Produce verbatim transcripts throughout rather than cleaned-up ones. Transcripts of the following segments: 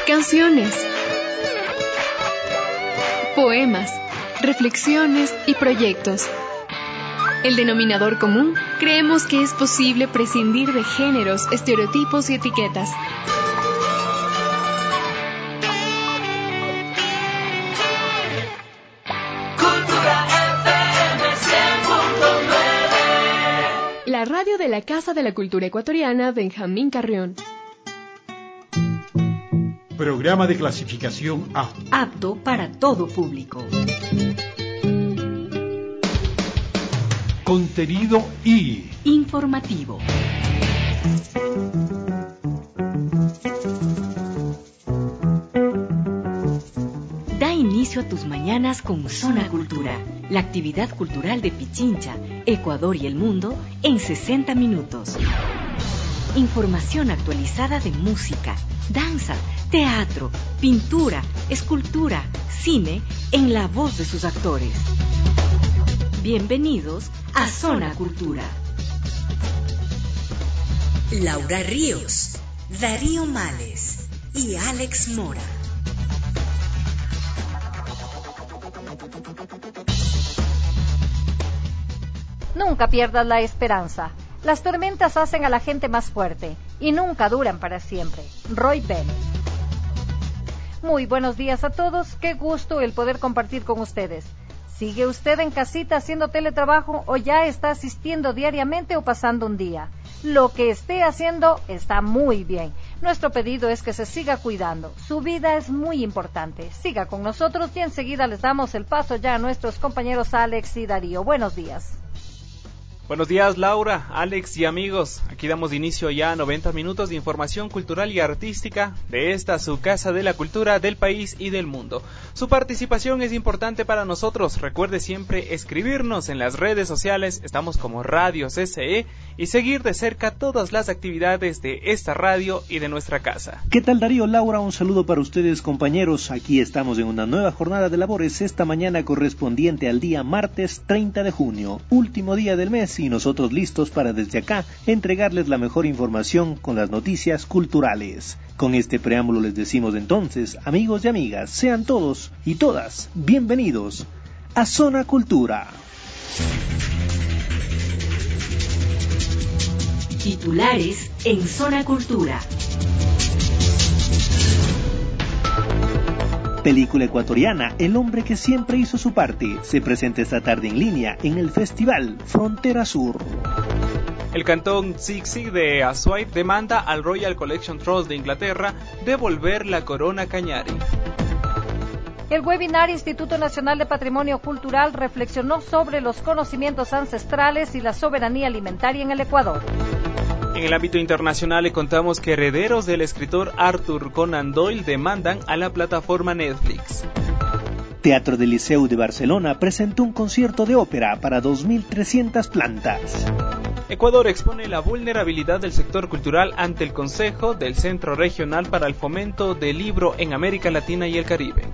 canciones, poemas, reflexiones y proyectos. El denominador común, creemos que es posible prescindir de géneros, estereotipos y etiquetas. La radio de la Casa de la Cultura Ecuatoriana Benjamín Carrión. Programa de clasificación A. Apto para todo público. Contenido I. Informativo. Da inicio a tus mañanas con Zona Cultura, la actividad cultural de Pichincha, Ecuador y el mundo en sesenta minutos. Información actualizada de música, danza, teatro, pintura, escultura, cine, en la voz de sus actores. Bienvenidos a Zona Cultura. Laura Ríos, Darío Males y Alex Mora. Nunca pierdas la esperanza. Las tormentas hacen a la gente más fuerte y nunca duran para siempre. Roy Bell. Muy buenos días a todos. Qué gusto el poder compartir con ustedes. ¿Sigue usted en casita haciendo teletrabajo o ya está asistiendo diariamente o pasando un día? Lo que esté haciendo está muy bien. Nuestro pedido es que se siga cuidando. Su vida es muy importante. Siga con nosotros y enseguida les damos el paso ya a nuestros compañeros Alex y Darío. Buenos días. Buenos días, Laura, Alex y amigos. Aquí damos inicio ya a noventa minutos de información cultural y artística de esta su Casa de la Cultura del país y del mundo. Su participación es importante para nosotros. Recuerde siempre escribirnos en las redes sociales. Estamos como Radio C C E y seguir de cerca todas las actividades de esta radio y de nuestra casa. ¿Qué tal, Darío? Laura, un saludo para ustedes, compañeros. Aquí estamos en una nueva jornada de labores esta mañana correspondiente al día martes treinta de junio, último día del mes, y nosotros listos para desde acá entregarles la mejor información con las noticias culturales. Con este preámbulo les decimos entonces, amigos y amigas, sean todos y todas bienvenidos a Zona Cultura. Titulares en Zona Cultura. Película ecuatoriana El hombre que siempre hizo su parte se presenta esta tarde en línea en el festival Frontera Sur. El cantón Zig-Zig de Azuay demanda al Royal Collection Trust de Inglaterra devolver la corona Cañari. El webinar Instituto Nacional de Patrimonio Cultural reflexionó sobre los conocimientos ancestrales y la soberanía alimentaria en el Ecuador. En el ámbito internacional le contamos que herederos del escritor Arthur Conan Doyle demandan a la plataforma Netflix. Teatro del Liceu de Barcelona presentó un concierto de ópera para dos mil trescientas plantas. Ecuador expone la vulnerabilidad del sector cultural ante el Consejo del Centro Regional para el Fomento del Libro en América Latina y el Caribe.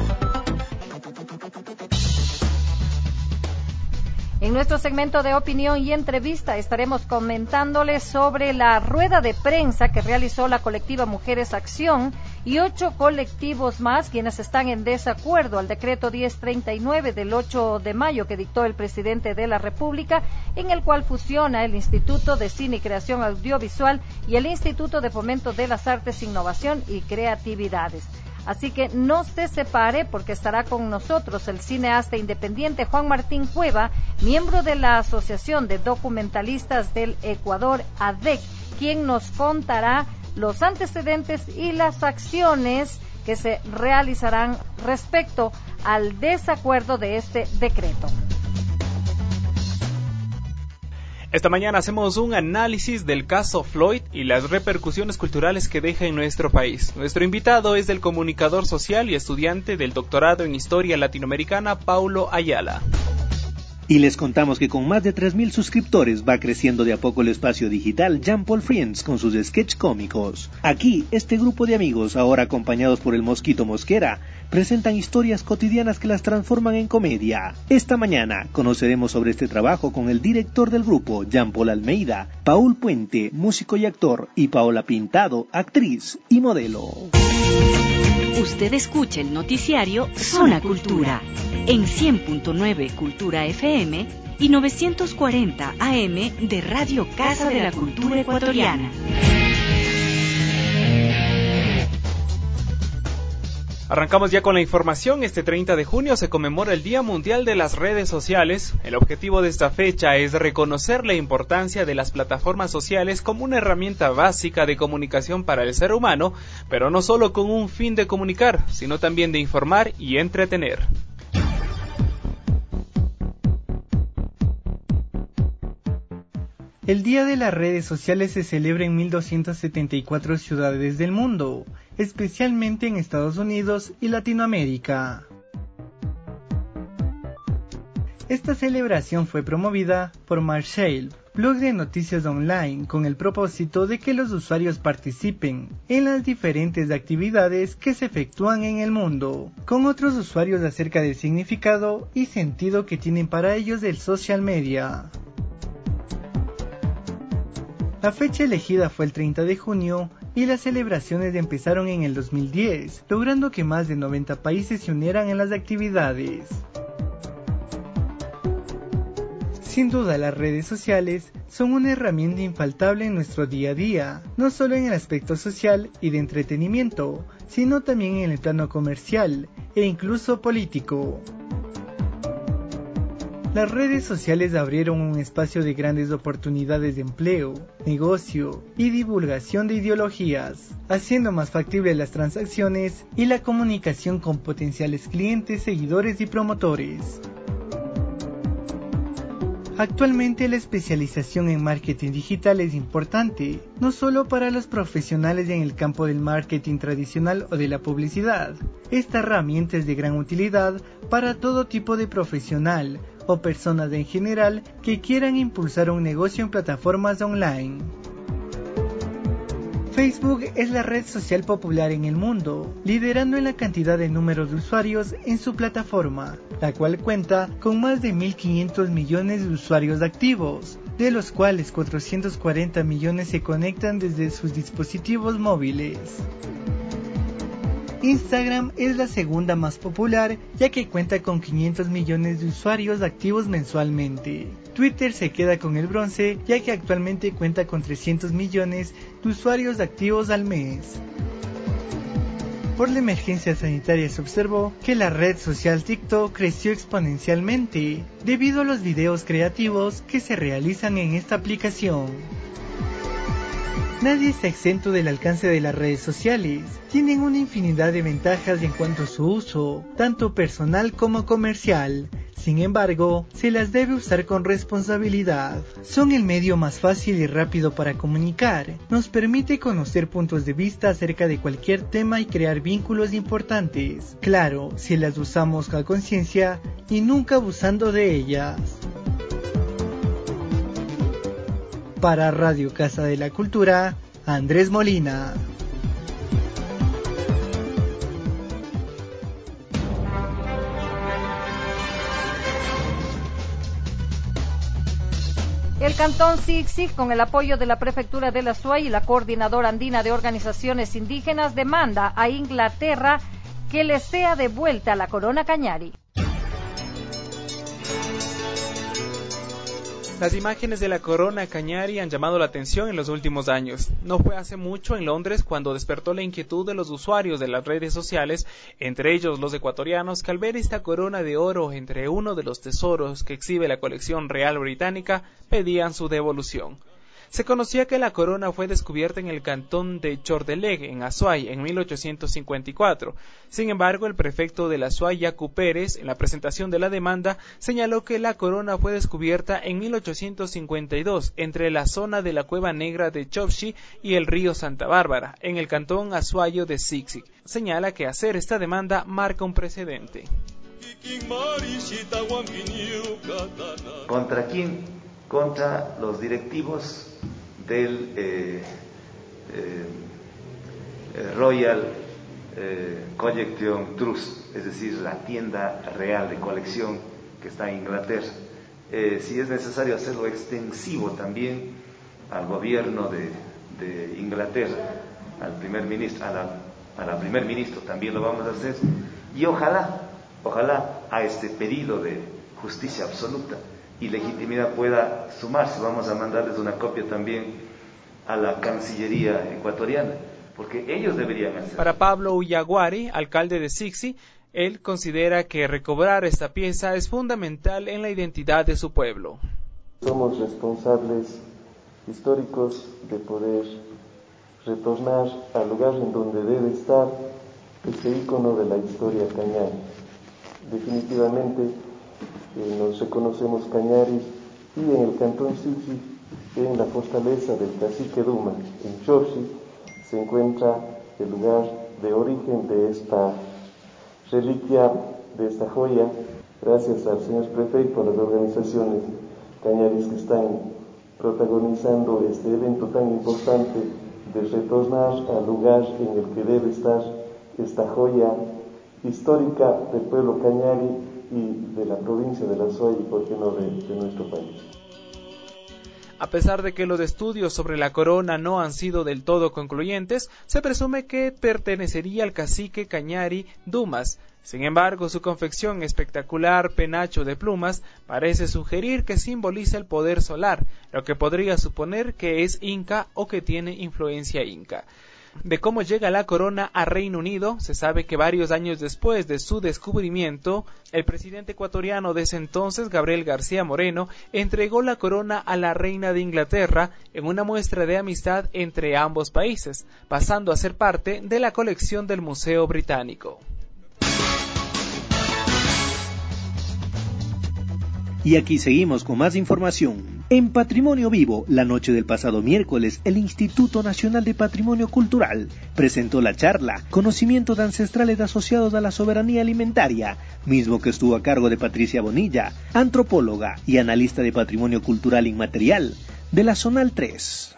En nuestro segmento de opinión y entrevista estaremos comentándoles sobre la rueda de prensa que realizó la colectiva Mujeres Acción y ocho colectivos más quienes están en desacuerdo al decreto diez treinta y nueve del ocho de mayo que dictó el presidente de la República, en el cual fusiona el Instituto de Cine y Creación Audiovisual y el Instituto de Fomento de las Artes, Innovación y Creatividades. Así que no se separe porque estará con nosotros el cineasta independiente Juan Martín Cueva, miembro de la Asociación de Documentalistas del Ecuador, A D E C, quien nos contará los antecedentes y las acciones que se realizarán respecto al desacuerdo de este decreto. Esta mañana hacemos un análisis del caso Floyd y las repercusiones culturales que deja en nuestro país. Nuestro invitado es el comunicador social y estudiante del doctorado en Historia Latinoamericana, Paulo Ayala. Y les contamos que con más de tres mil suscriptores va creciendo de a poco el espacio digital Jean Paul Friends con sus sketch cómicos. Aquí, este grupo de amigos, ahora acompañados por el Mosquito Mosquera, presentan historias cotidianas que las transforman en comedia. Esta mañana conoceremos sobre este trabajo con el director del grupo, Jean Paul Almeida, Paul Puente, músico y actor, y Paola Pintado, actriz y modelo. Usted escucha el noticiario Zona Cultura en cien punto nueve Cultura F M y novecientos cuarenta A M de Radio Casa de la Cultura Ecuatoriana. Arrancamos ya con la información. Este treinta de junio se conmemora el Día Mundial de las Redes Sociales. El objetivo de esta fecha es reconocer la importancia de las plataformas sociales como una herramienta básica de comunicación para el ser humano, pero no solo con un fin de comunicar, sino también de informar y entretener. El Día de las Redes Sociales se celebra en mil doscientas setenta y cuatro ciudades del mundo, especialmente en Estados Unidos y Latinoamérica. Esta celebración fue promovida por Marshall, blog de noticias online, con el propósito de que los usuarios participen en las diferentes actividades que se efectúan en el mundo, con otros usuarios acerca del significado y sentido que tienen para ellos el social media. La fecha elegida fue el treinta de junio y las celebraciones empezaron en el dos mil diez, logrando que más de noventa países se unieran en las actividades. Sin duda, las redes sociales son una herramienta infaltable en nuestro día a día, no solo en el aspecto social y de entretenimiento, sino también en el plano comercial e incluso político. Las redes sociales abrieron un espacio de grandes oportunidades de empleo, negocio y divulgación de ideologías, haciendo más factibles las transacciones y la comunicación con potenciales clientes, seguidores y promotores. Actualmente la especialización en marketing digital es importante, no solo para los profesionales en el campo del marketing tradicional o de la publicidad. Esta herramienta es de gran utilidad para todo tipo de profesional o personas en general que quieran impulsar un negocio en plataformas online. Facebook es la red social popular en el mundo, liderando en la cantidad de números de usuarios en su plataforma, la cual cuenta con más de mil quinientos millones de usuarios activos, de los cuales cuatrocientos cuarenta millones se conectan desde sus dispositivos móviles. Instagram es la segunda más popular, ya que cuenta con quinientos millones de usuarios activos mensualmente. Twitter se queda con el bronce, ya que actualmente cuenta con trescientos millones de usuarios activos al mes. Por la emergencia sanitaria se observó que la red social TikTok creció exponencialmente, debido a los videos creativos que se realizan en esta aplicación. Nadie está exento del alcance de las redes sociales. Tienen una infinidad de ventajas en cuanto a su uso, tanto personal como comercial. Sin embargo, se las debe usar con responsabilidad. Son el medio más fácil y rápido para comunicar. Nos permite conocer puntos de vista acerca de cualquier tema y crear vínculos importantes. Claro, si las usamos a conciencia y nunca abusando de ellas. Para Radio Casa de la Cultura, Andrés Molina. El Cantón Sixic, con el apoyo de la Prefectura de la Azuay y la Coordinadora Andina de Organizaciones Indígenas, demanda a Inglaterra que le sea devuelta la corona Cañari. Las imágenes de la corona Cañari han llamado la atención en los últimos años. No fue hace mucho en Londres cuando despertó la inquietud de los usuarios de las redes sociales, entre ellos los ecuatorianos, que al ver esta corona de oro entre uno de los tesoros que exhibe la colección real británica, pedían su devolución. Se conocía que la corona fue descubierta en el cantón de Chordeleg, en Azuay, en mil ochocientos cincuenta y cuatro. Sin embargo, el prefecto de la Azuay, Yacu Pérez, en la presentación de la demanda, señaló que la corona fue descubierta en mil ochocientos cincuenta y dos, entre la zona de la Cueva Negra de Chopchi y el río Santa Bárbara, en el cantón azuayo de Sixic. Señala que hacer esta demanda marca un precedente. ¿Contra quién? Contra los directivos del eh, eh, Royal eh, Collection Trust, es decir, la tienda real de colección que está en Inglaterra. Eh, si es necesario hacerlo extensivo también al gobierno de, de Inglaterra, al primer ministro, a la, a la primer ministro también lo vamos a hacer, y ojalá, ojalá a este pedido de justicia absoluta y legitimidad pueda sumarse. Vamos a mandarles una copia también a la Cancillería ecuatoriana, porque ellos deberían hacer. Para Pablo Ullaguari, alcalde de Sixi, él considera que recobrar esta pieza es fundamental en la identidad de su pueblo. Somos responsables históricos de poder retornar al lugar en donde debe estar este ícono de la historia cañari. Definitivamente eh, nos reconocemos cañaris, y en el cantón Sixi, en la fortaleza del cacique Duma, en Chorchi, se encuentra el lugar de origen de esta reliquia, de esta joya. Gracias al señor prefecto, a las organizaciones cañaris que están protagonizando este evento tan importante de retornar al lugar en el que debe estar esta joya histórica del pueblo cañari y de la provincia de La Suay, y por qué no de, de nuestro país. A pesar de que los estudios sobre la corona no han sido del todo concluyentes, se presume que pertenecería al cacique cañari Dumas. Sin embargo, su confección espectacular penacho de plumas parece sugerir que simboliza el poder solar, lo que podría suponer que es inca o que tiene influencia inca. De cómo llega la corona a Reino Unido, se sabe que varios años después de su descubrimiento, el presidente ecuatoriano de ese entonces, Gabriel García Moreno, entregó la corona a la reina de Inglaterra en una muestra de amistad entre ambos países, pasando a ser parte de la colección del Museo Británico. Y aquí seguimos con más información. En Patrimonio Vivo, la noche del pasado miércoles, el Instituto Nacional de Patrimonio Cultural presentó la charla Conocimientos Ancestrales Asociados a la Soberanía Alimentaria, mismo que estuvo a cargo de Patricia Bonilla, antropóloga y analista de patrimonio cultural inmaterial de la Zonal tres.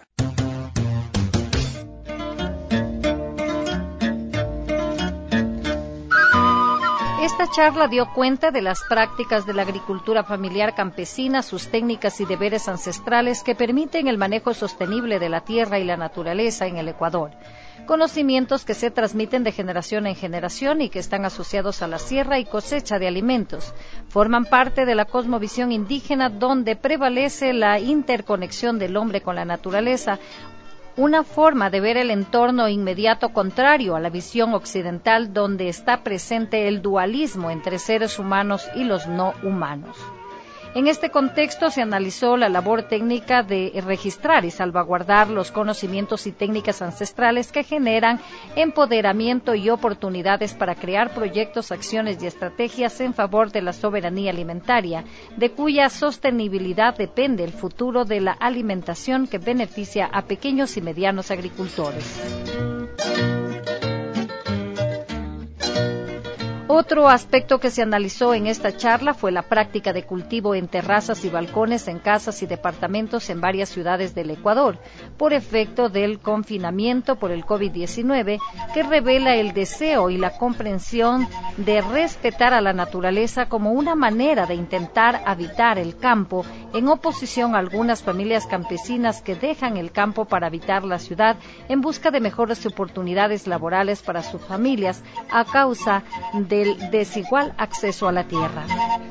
Esta charla dio cuenta de las prácticas de la agricultura familiar campesina, sus técnicas y deberes ancestrales que permiten el manejo sostenible de la tierra y la naturaleza en el Ecuador. Conocimientos que se transmiten de generación en generación y que están asociados a la siembra y cosecha de alimentos. Forman parte de la cosmovisión indígena donde prevalece la interconexión del hombre con la naturaleza, una forma de ver el entorno inmediato contrario a la visión occidental donde está presente el dualismo entre seres humanos y los no humanos. En este contexto se analizó la labor técnica de registrar y salvaguardar los conocimientos y técnicas ancestrales que generan empoderamiento y oportunidades para crear proyectos, acciones y estrategias en favor de la soberanía alimentaria, de cuya sostenibilidad depende el futuro de la alimentación que beneficia a pequeños y medianos agricultores. Otro aspecto que se analizó en esta charla fue la práctica de cultivo en terrazas y balcones en casas y departamentos en varias ciudades del Ecuador, por efecto del confinamiento por el COVID diecinueve, que revela el deseo y la comprensión de respetar a la naturaleza como una manera de intentar habitar el campo, en oposición a algunas familias campesinas que dejan el campo para habitar la ciudad en busca de mejores oportunidades laborales para sus familias a causa de del desigual acceso a la tierra.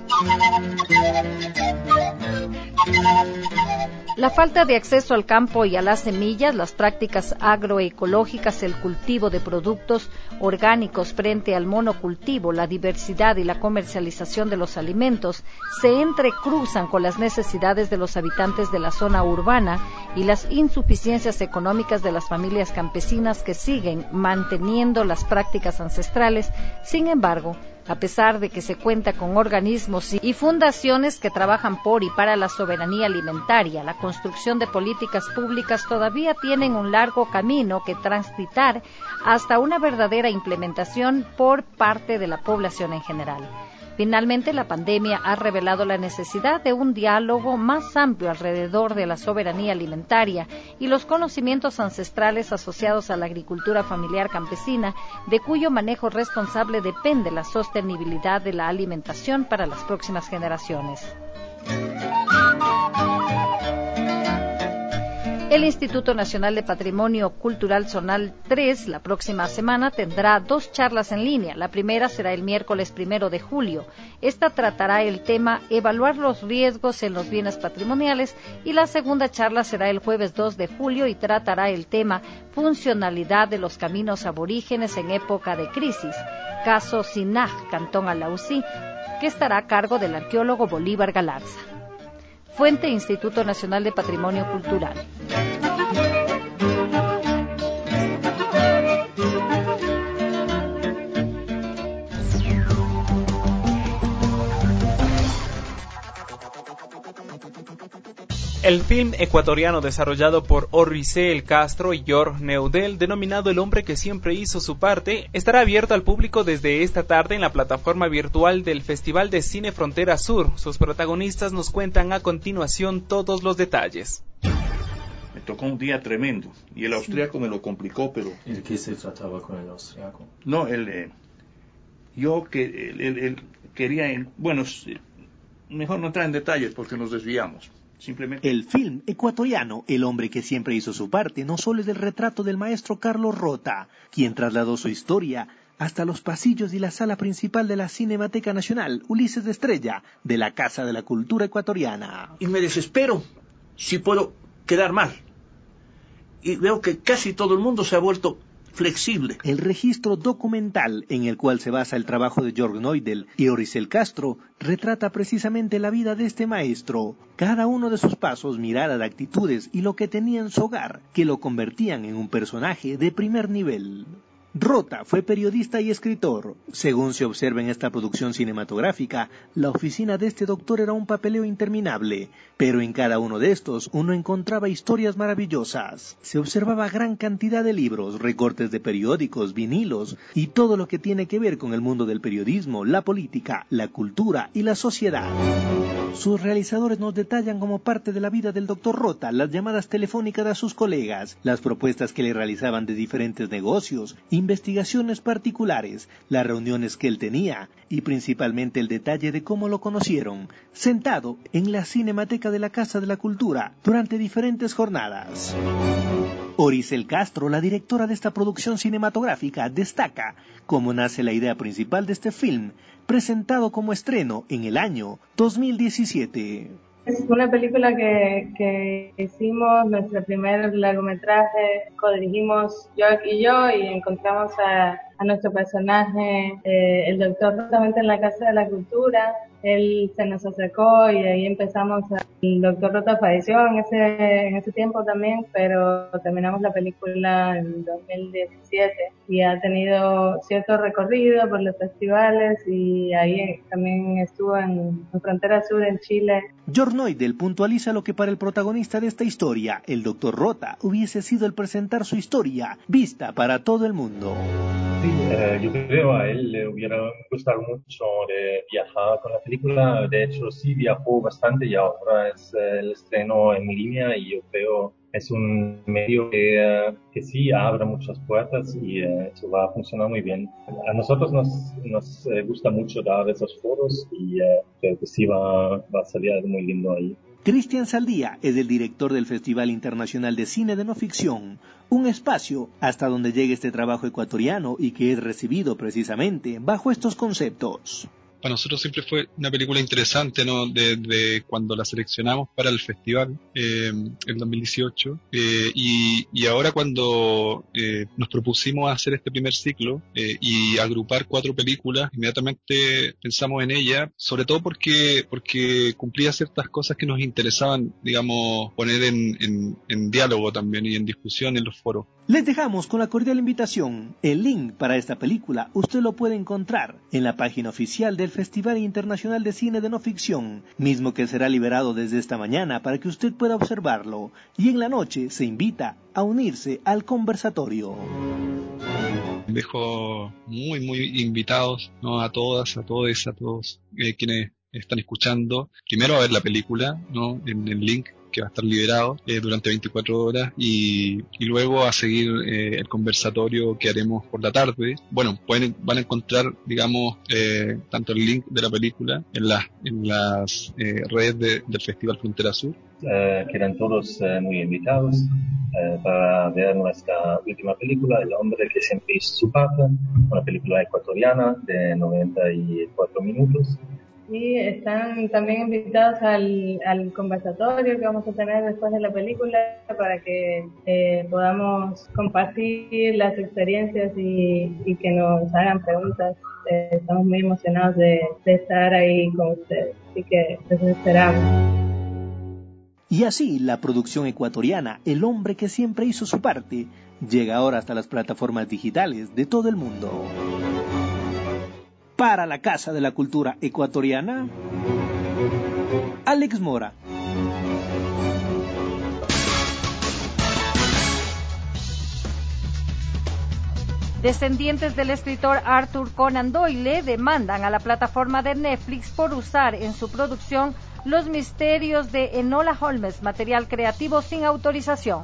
La falta de acceso al campo y a las semillas, las prácticas agroecológicas, el cultivo de productos orgánicos frente al monocultivo, la diversidad y la comercialización de los alimentos se entrecruzan con las necesidades de los habitantes de la zona urbana y las insuficiencias económicas de las familias campesinas que siguen manteniendo las prácticas ancestrales. Sin embargo, a pesar de que se cuenta con organismos y fundaciones que trabajan por y para la soberanía alimentaria, la construcción de políticas públicas todavía tienen un largo camino que transitar hasta una verdadera implementación por parte de la población en general. Finalmente, la pandemia ha revelado la necesidad de un diálogo más amplio alrededor de la soberanía alimentaria y los conocimientos ancestrales asociados a la agricultura familiar campesina, de cuyo manejo responsable depende la sostenibilidad de la alimentación para las próximas generaciones. El Instituto Nacional de Patrimonio Cultural Zonal tres la próxima semana tendrá dos charlas en línea. La primera será el miércoles primero de julio. Esta tratará el tema Evaluar los riesgos en los bienes patrimoniales y la segunda charla será el jueves dos de julio y tratará el tema Funcionalidad de los caminos aborígenes en época de crisis. Caso Sinaj, Cantón Alausí, que estará a cargo del arqueólogo Bolívar Galarza. Fuente Instituto Nacional de Patrimonio Cultural. El film ecuatoriano desarrollado por Oricel Castro y Jorge Neudel, denominado El hombre que siempre hizo su parte, estará abierto al público desde esta tarde en la plataforma virtual del Festival de Cine Frontera Sur. Sus protagonistas nos cuentan a continuación todos los detalles. Me tocó un día tremendo y el austríaco me lo complicó, pero... ¿De qué se trataba con el austríaco? No, él... Eh, yo que él, él, él quería... Bueno, mejor no entrar en detalles porque nos desviamos. Simplemente... El film ecuatoriano El hombre que siempre hizo su parte no solo es el retrato del maestro Carlos Rota, quien trasladó su historia hasta los pasillos y la sala principal de la Cinemateca Nacional Ulises de Estrella de la Casa de la Cultura Ecuatoriana. Y me desespero si puedo quedar mal. Y veo que casi todo el mundo se ha vuelto flexible. El registro documental en el cual se basa el trabajo de Jorge Neudel y Oricel Castro retrata precisamente la vida de este maestro, cada uno de sus pasos, mirada, actitudes y lo que tenía en su hogar, que lo convertían en un personaje de primer nivel. Rota fue periodista y escritor. Según se observa en esta producción cinematográfica, la oficina de este doctor era un papeleo interminable, pero en cada uno de estos uno encontraba historias maravillosas. Se observaba gran cantidad de libros, recortes de periódicos, vinilos y todo lo que tiene que ver con el mundo del periodismo, la política, la cultura y la sociedad. Sus realizadores nos detallan como parte de la vida del doctor Rota las llamadas telefónicas a sus colegas, las propuestas que le realizaban de diferentes negocios, investigaciones particulares, las reuniones que él tenía y principalmente el detalle de cómo lo conocieron, sentado en la Cinemateca de la Casa de la Cultura durante diferentes jornadas. Oricel Castro, la directora de esta producción cinematográfica, destaca cómo nace la idea principal de este film, presentado como estreno en el año dos mil diecisiete. Es una película que, que hicimos, nuestro primer largometraje, codirigimos York y yo y encontramos a, a nuestro personaje, eh, el doctor, justamente en la Casa de la Cultura. Él se nos acercó y ahí empezamos. A, el doctor Rota falleció en ese, en ese tiempo también, pero terminamos la película en dos mil diecisiete y ha tenido cierto recorrido por los festivales y ahí también estuvo en, en Frontera Sur en Chile. Jorge Neudel puntualiza lo que para el protagonista de esta historia, el doctor Rota, hubiese sido el presentar su historia vista para todo el mundo. Sí, eh, yo creo a él le hubiera gustado mucho de viajar con la película. De hecho, sí viajó bastante y ahora es eh, el estreno en línea y yo creo es un medio que, uh, que sí abre muchas puertas y uh, eso va a funcionar muy bien. A nosotros nos, nos uh, gusta mucho dar esos foros y uh, creo que sí va, va a salir algo muy lindo ahí. Cristian Saldía es el director del Festival Internacional de Cine de No Ficción, un espacio hasta donde llega este trabajo ecuatoriano y que es recibido precisamente bajo estos conceptos. Para nosotros siempre fue una película interesante, ¿no? De, de cuando la seleccionamos para el festival eh, en dos mil dieciocho eh, y, y ahora cuando eh, nos propusimos hacer este primer ciclo eh, y agrupar cuatro películas, inmediatamente pensamos en ella, sobre todo porque porque cumplía ciertas cosas que nos interesaban, digamos, poner en, en, en diálogo también y en discusión en los foros. Les dejamos con la cordial invitación. El link para esta película usted lo puede encontrar en la página oficial del Festival Internacional de Cine de No Ficción, mismo que será liberado desde esta mañana para que usted pueda observarlo. Y en la noche se invita a unirse al conversatorio. dejo muy, muy invitados, ¿no? A todas, a todos, a todos eh, quienes están escuchando, primero a ver la película, ¿no? En el link que va a estar liberado eh, durante veinticuatro horas y, y luego a seguir eh, el conversatorio que haremos por la tarde. Bueno, pueden, van a encontrar, digamos, eh, tanto el link de la película en, la, en las eh, redes de, del Festival Frontera Sur. Eh, quedan todos eh, muy invitados eh, para ver nuestra última película, El hombre que siempre hizo su parte, una película ecuatoriana de noventa y cuatro minutos. Y están también invitados al, al conversatorio que vamos a tener después de la película para que eh, podamos compartir las experiencias y, y que nos hagan preguntas. Eh, estamos muy emocionados de, de estar ahí con ustedes, así que los esperamos. Y así, la producción ecuatoriana El hombre que siempre hizo su parte llega ahora hasta las plataformas digitales de todo el mundo. Para la Casa de la Cultura Ecuatoriana, Alex Mora. Descendientes del escritor Arthur Conan Doyle demandan a la plataforma de Netflix por usar en su producción Los misterios de Enola Holmes, material creativo sin autorización.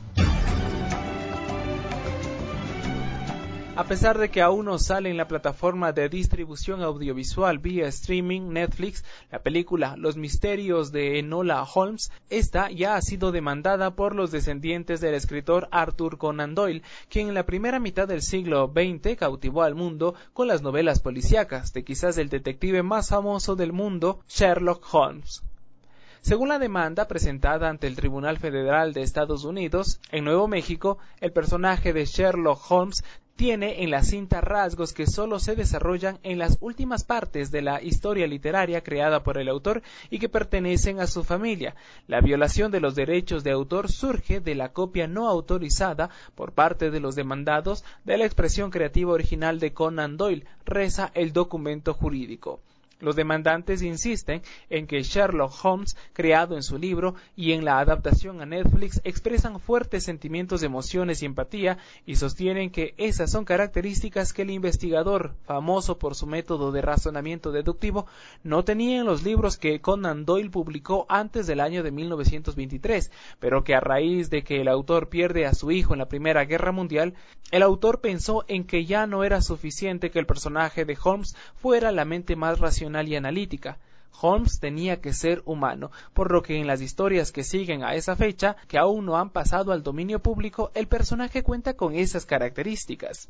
A pesar de que aún no sale en la plataforma de distribución audiovisual vía streaming Netflix, la película Los misterios de Enola Holmes, esta ya ha sido demandada por los descendientes del escritor Arthur Conan Doyle, quien en la primera mitad del siglo veinte cautivó al mundo con las novelas policíacas de quizás el detective más famoso del mundo, Sherlock Holmes. Según la demanda presentada ante el Tribunal Federal de Estados Unidos, en Nuevo México, el personaje de Sherlock Holmes tiene en la cinta rasgos que solo se desarrollan en las últimas partes de la historia literaria creada por el autor y que pertenecen a su familia. La violación de los derechos de autor surge de la copia no autorizada por parte de los demandados de la expresión creativa original de Conan Doyle, reza el documento jurídico. Los demandantes insisten en que Sherlock Holmes, creado en su libro y en la adaptación a Netflix, expresan fuertes sentimientos de emociones y empatía y sostienen que esas son características que el investigador, famoso por su método de razonamiento deductivo, no tenía en los libros que Conan Doyle publicó antes del año de mil novecientos veintitrés, pero que a raíz de que el autor pierde a su hijo en la Primera Guerra Mundial, el autor pensó en que ya no era suficiente que el personaje de Holmes fuera la mente más racional y analítica. Holmes tenía que ser humano, por lo que en las historias que siguen a esa fecha, que aún no han pasado al dominio público, el personaje cuenta con esas características.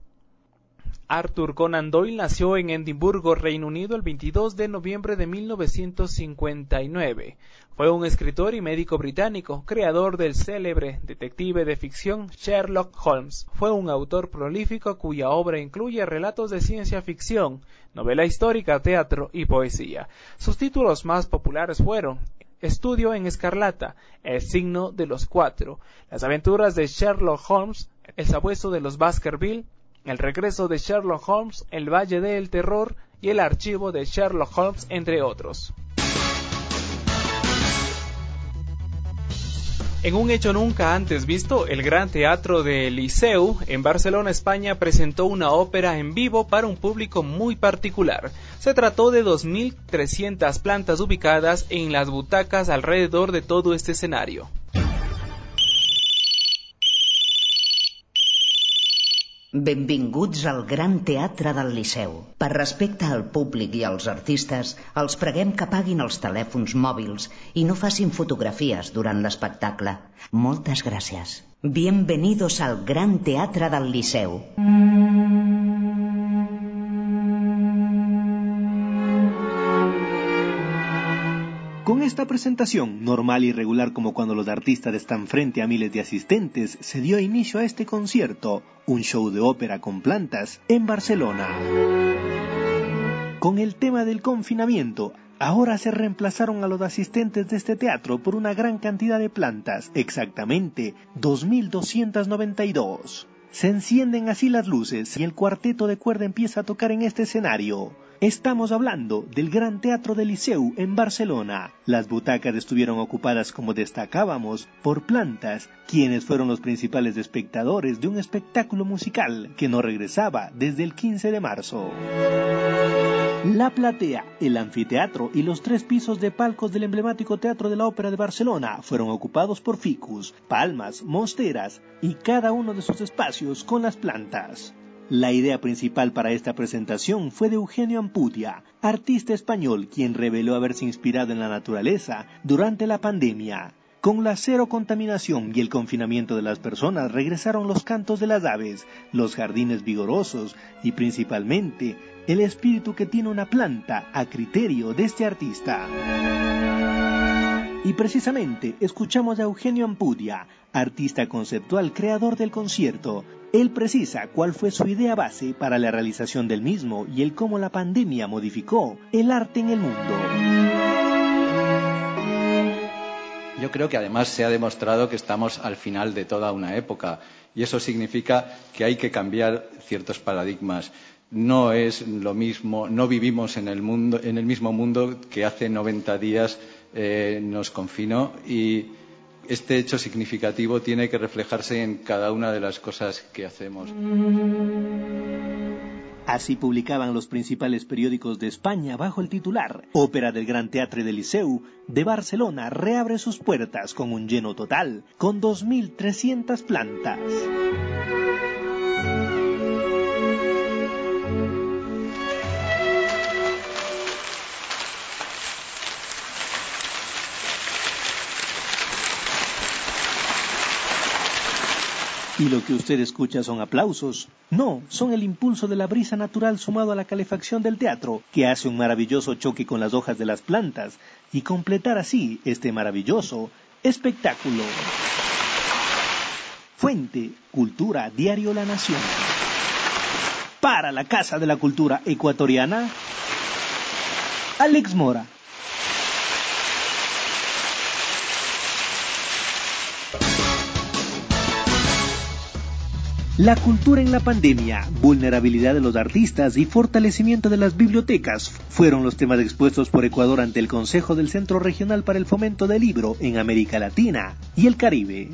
Arthur Conan Doyle nació en Edimburgo, Reino Unido, el veintidós de noviembre de mil novecientos cincuenta y nueve. Fue un escritor y médico británico, creador del célebre detective de ficción Sherlock Holmes. Fue un autor prolífico cuya obra incluye relatos de ciencia ficción, novela histórica, teatro y poesía. Sus títulos más populares fueron Estudio en Escarlata, El signo de los cuatro, Las aventuras de Sherlock Holmes, El sabueso de los Baskerville, El regreso de Sherlock Holmes, El valle del terror y El archivo de Sherlock Holmes, entre otros. En un hecho nunca antes visto, el Gran Teatro del Liceu, en Barcelona, España, presentó una ópera en vivo para un público muy particular. Se trató de dos mil trescientas plantas ubicadas en las butacas alrededor de todo este escenario. Benvinguts al Gran Teatre del Liceu. Per respecte al públic i als artistes, els preguem que apaguin els telèfons mòbils i no facin fotografies durant l'espectacle. Moltes gràcies. Bienvenidos al Gran Teatre del Liceu. Con esta presentación, normal y regular como cuando los artistas están frente a miles de asistentes, se dio inicio a este concierto, un show de ópera con plantas en Barcelona. Con el tema del confinamiento, ahora se reemplazaron a los asistentes de este teatro por una gran cantidad de plantas, exactamente dos mil doscientas noventa y dos. Se encienden así las luces y el cuarteto de cuerda empieza a tocar en este escenario. Estamos hablando del Gran Teatro del Liceu en Barcelona. Las butacas estuvieron ocupadas, como destacábamos, por plantas, quienes fueron los principales espectadores de un espectáculo musical que no regresaba desde el quince de marzo. La platea, el anfiteatro y los tres pisos de palcos del emblemático Teatro de la Ópera de Barcelona fueron ocupados por ficus, palmas, monsteras y cada uno de sus espacios con las plantas. La idea principal para esta presentación fue de Eugenio Ampudia, artista español quien reveló haberse inspirado en la naturaleza durante la pandemia. Con la cero contaminación y el confinamiento de las personas regresaron los cantos de las aves, los jardines vigorosos y principalmente el espíritu que tiene una planta a criterio de este artista. Y precisamente escuchamos a Eugenio Ampudia, artista conceptual creador del concierto. Él precisa cuál fue su idea base para la realización del mismo y el cómo la pandemia modificó el arte en el mundo. Yo creo que además se ha demostrado que estamos al final de toda una época y eso significa que hay que cambiar ciertos paradigmas. No es lo mismo, no vivimos en el mundo, en el mismo mundo que hace noventa días eh, nos confinó, y este hecho significativo tiene que reflejarse en cada una de las cosas que hacemos. Así publicaban los principales periódicos de España bajo el titular: Ópera del Gran Teatre del Liceu de Barcelona reabre sus puertas con un lleno total, con dos mil trescientas plantas. ¿Y lo que usted escucha son aplausos? No, son el impulso de la brisa natural sumado a la calefacción del teatro, que hace un maravilloso choque con las hojas de las plantas y completar así este maravilloso espectáculo. Fuente, Cultura, Diario La Nación. Para la Casa de la Cultura Ecuatoriana, Alex Mora. La cultura en la pandemia, vulnerabilidad de los artistas y fortalecimiento de las bibliotecas fueron los temas expuestos por Ecuador ante el Consejo del Centro Regional para el Fomento del Libro en América Latina y el Caribe.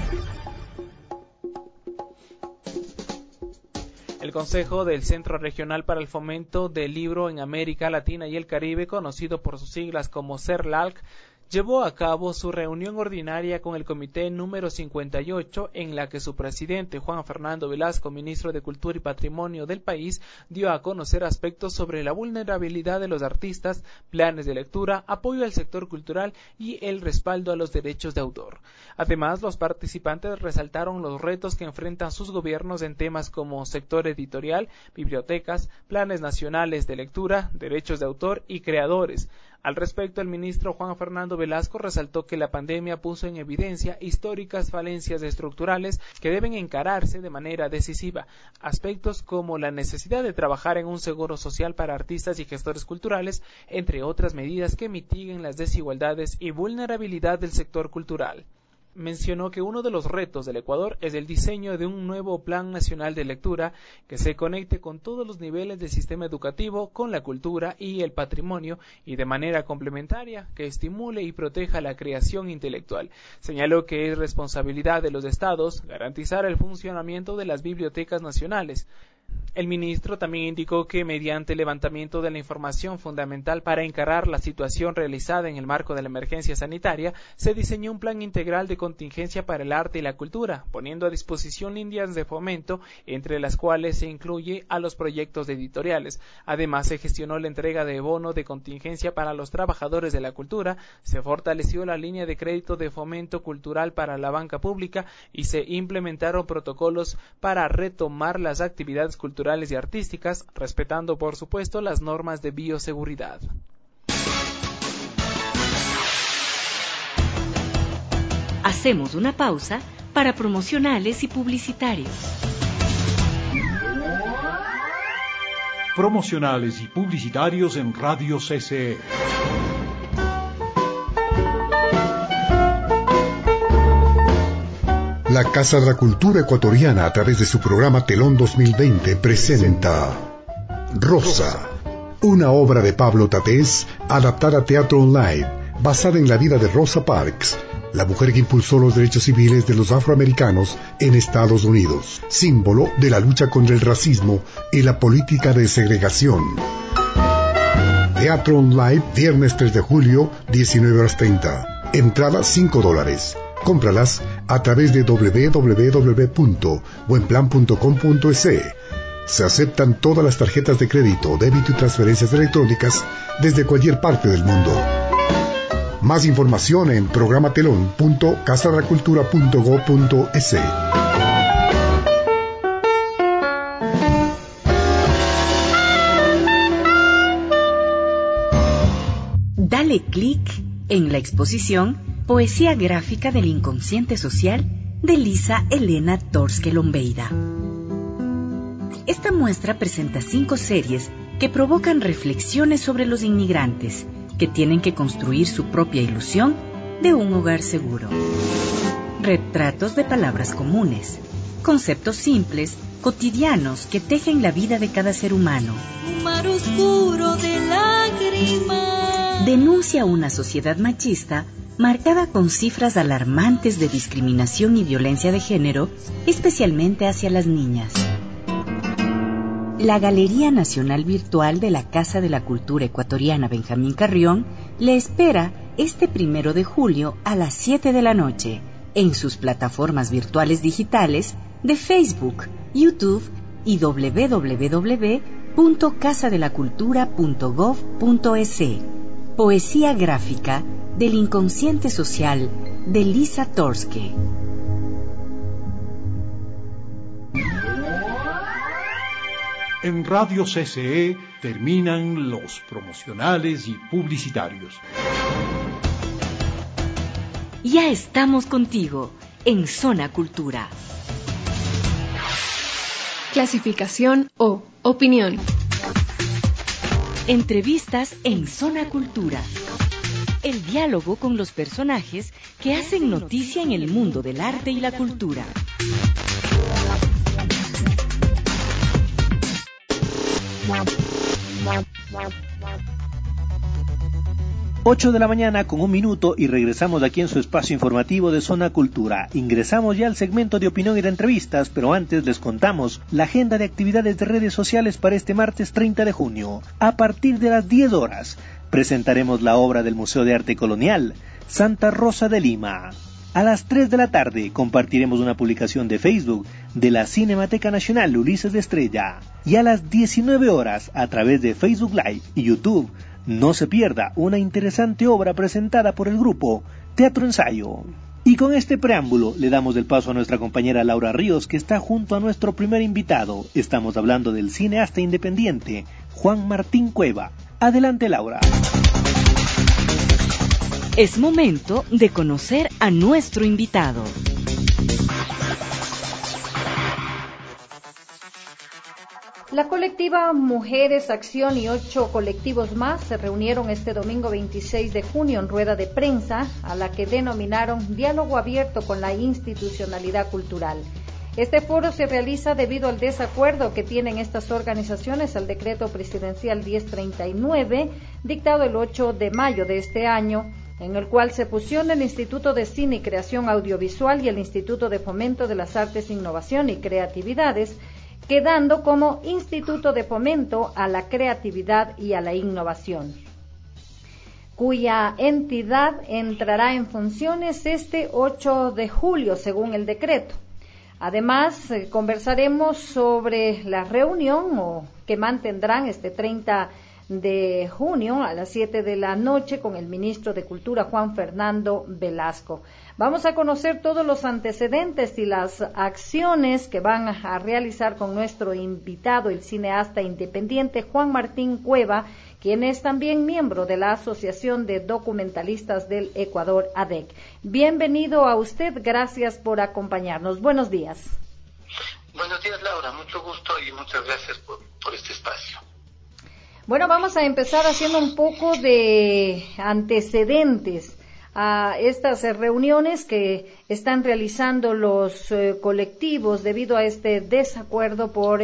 El Consejo del Centro Regional para el Fomento del Libro en América Latina y el Caribe, conocido por sus siglas como CERLALC, llevó a cabo su reunión ordinaria con el comité número cincuenta y ocho, en la que su presidente, Juan Fernando Velasco, ministro de Cultura y Patrimonio del país, dio a conocer aspectos sobre la vulnerabilidad de los artistas, planes de lectura, apoyo al sector cultural y el respaldo a los derechos de autor. Además, los participantes resaltaron los retos que enfrentan sus gobiernos en temas como sector editorial, bibliotecas, planes nacionales de lectura, derechos de autor y creadores. Al respecto, el ministro Juan Fernando Velasco resaltó que la pandemia puso en evidencia históricas falencias estructurales que deben encararse de manera decisiva, aspectos como la necesidad de trabajar en un seguro social para artistas y gestores culturales, entre otras medidas que mitiguen las desigualdades y vulnerabilidad del sector cultural. Mencionó que uno de los retos del Ecuador es el diseño de un nuevo Plan Nacional de Lectura que se conecte con todos los niveles del sistema educativo, con la cultura y el patrimonio, y de manera complementaria que estimule y proteja la creación intelectual. Señaló que es responsabilidad de los estados garantizar el funcionamiento de las bibliotecas nacionales. El ministro también indicó que mediante el levantamiento de la información fundamental para encarar la situación realizada en el marco de la emergencia sanitaria, se diseñó un plan integral de contingencia para el arte y la cultura, poniendo a disposición líneas de fomento, entre las cuales se incluye a los proyectos editoriales. Además, se gestionó la entrega de bono de contingencia para los trabajadores de la cultura, se fortaleció la línea de crédito de fomento cultural para la banca pública y se implementaron protocolos para retomar las actividades culturales y artísticas, respetando por supuesto las normas de bioseguridad. Hacemos una pausa para promocionales y publicitarios. Promocionales y publicitarios en Radio C C E. La Casa de la Cultura Ecuatoriana, a través de su programa Telón dos mil veinte, presenta Rosa, una obra de Pablo Tatés adaptada a teatro online, basada en la vida de Rosa Parks, la mujer que impulsó los derechos civiles de los afroamericanos en Estados Unidos, símbolo de la lucha contra el racismo y la política de segregación. Teatro Online, viernes tres de julio, diecinueve horas treinta. Entrada cinco dólares. Cómpralas a través de doble u doble u doble u punto buen plan punto com punto es. Se aceptan todas las tarjetas de crédito, débito y transferencias electrónicas desde cualquier parte del mundo. Más información en programatelón punto casa de la cultura punto gob punto es. Dale clic en la exposición Poesía gráfica del inconsciente social de Lisa Elena Torske Lombeida. Esta muestra presenta cinco series que provocan reflexiones sobre los inmigrantes que tienen que construir su propia ilusión de un hogar seguro. Retratos de palabras comunes, conceptos simples, cotidianos que tejen la vida de cada ser humano. Un mar oscuro de lágrimas. Denuncia una sociedad machista marcada con cifras alarmantes de discriminación y violencia de género, especialmente hacia las niñas. La Galería Nacional Virtual de la Casa de la Cultura Ecuatoriana Benjamín Carrión le espera este primero de julio a las siete de la noche en sus plataformas virtuales digitales de Facebook, YouTube y doble u doble u doble u punto casa de la cultura punto gob punto es. Poesía gráfica del inconsciente social de Lisa Torske. En Radio C C E terminan los promocionales y publicitarios. Ya estamos contigo en Zona Cultura. Clasificación O. Opinión. Entrevistas en Zona Cultura. El diálogo con los personajes que hacen noticia en el mundo del arte y la cultura. ocho de la mañana con un minuto y regresamos aquí en su espacio informativo de Zona Cultura. Ingresamos ya al segmento de opinión y de entrevistas, pero antes les contamos la agenda de actividades de redes sociales para este martes treinta de junio. A partir de las diez horas presentaremos la obra del Museo de Arte Colonial, Santa Rosa de Lima. A las tres de la tarde compartiremos una publicación de Facebook de la Cinemateca Nacional Ulises de Estrella. Y a las diecinueve horas, a través de Facebook Live y YouTube, no se pierda una interesante obra presentada por el grupo Teatro Ensayo. Y con este preámbulo le damos el paso a nuestra compañera Laura Ríos, que está junto a nuestro primer invitado. Estamos hablando del cineasta independiente Juan Martín Cueva. Adelante, Laura. Es momento de conocer a nuestro invitado. La colectiva Mujeres Acción y ocho colectivos más se reunieron este domingo veintiséis de junio en rueda de prensa, a la que denominaron Diálogo Abierto con la Institucionalidad Cultural. Este foro se realiza debido al desacuerdo que tienen estas organizaciones al decreto presidencial diez treinta y nueve, dictado el ocho de mayo de este año, en el cual se fusiona el Instituto de Cine y Creación Audiovisual y el Instituto de Fomento de las Artes, Innovación y Creatividades, quedando como Instituto de Fomento a la Creatividad y a la Innovación, cuya entidad entrará en funciones este ocho de julio, según el decreto. Además, eh, conversaremos sobre la reunión o que mantendrán este treinta de junio a las siete de la noche con el ministro de Cultura, Juan Fernando Velasco. Vamos a conocer todos los antecedentes y las acciones que van a realizar con nuestro invitado, el cineasta independiente Juan Martín Cueva, quien es también miembro de la Asociación de Documentalistas del Ecuador, A D E C. Bienvenido a usted, gracias por acompañarnos. Buenos días. Buenos días, Laura, mucho gusto y muchas gracias por, por este espacio. Bueno, vamos a empezar haciendo un poco de antecedentes a estas reuniones que están realizando los eh, colectivos debido a este desacuerdo por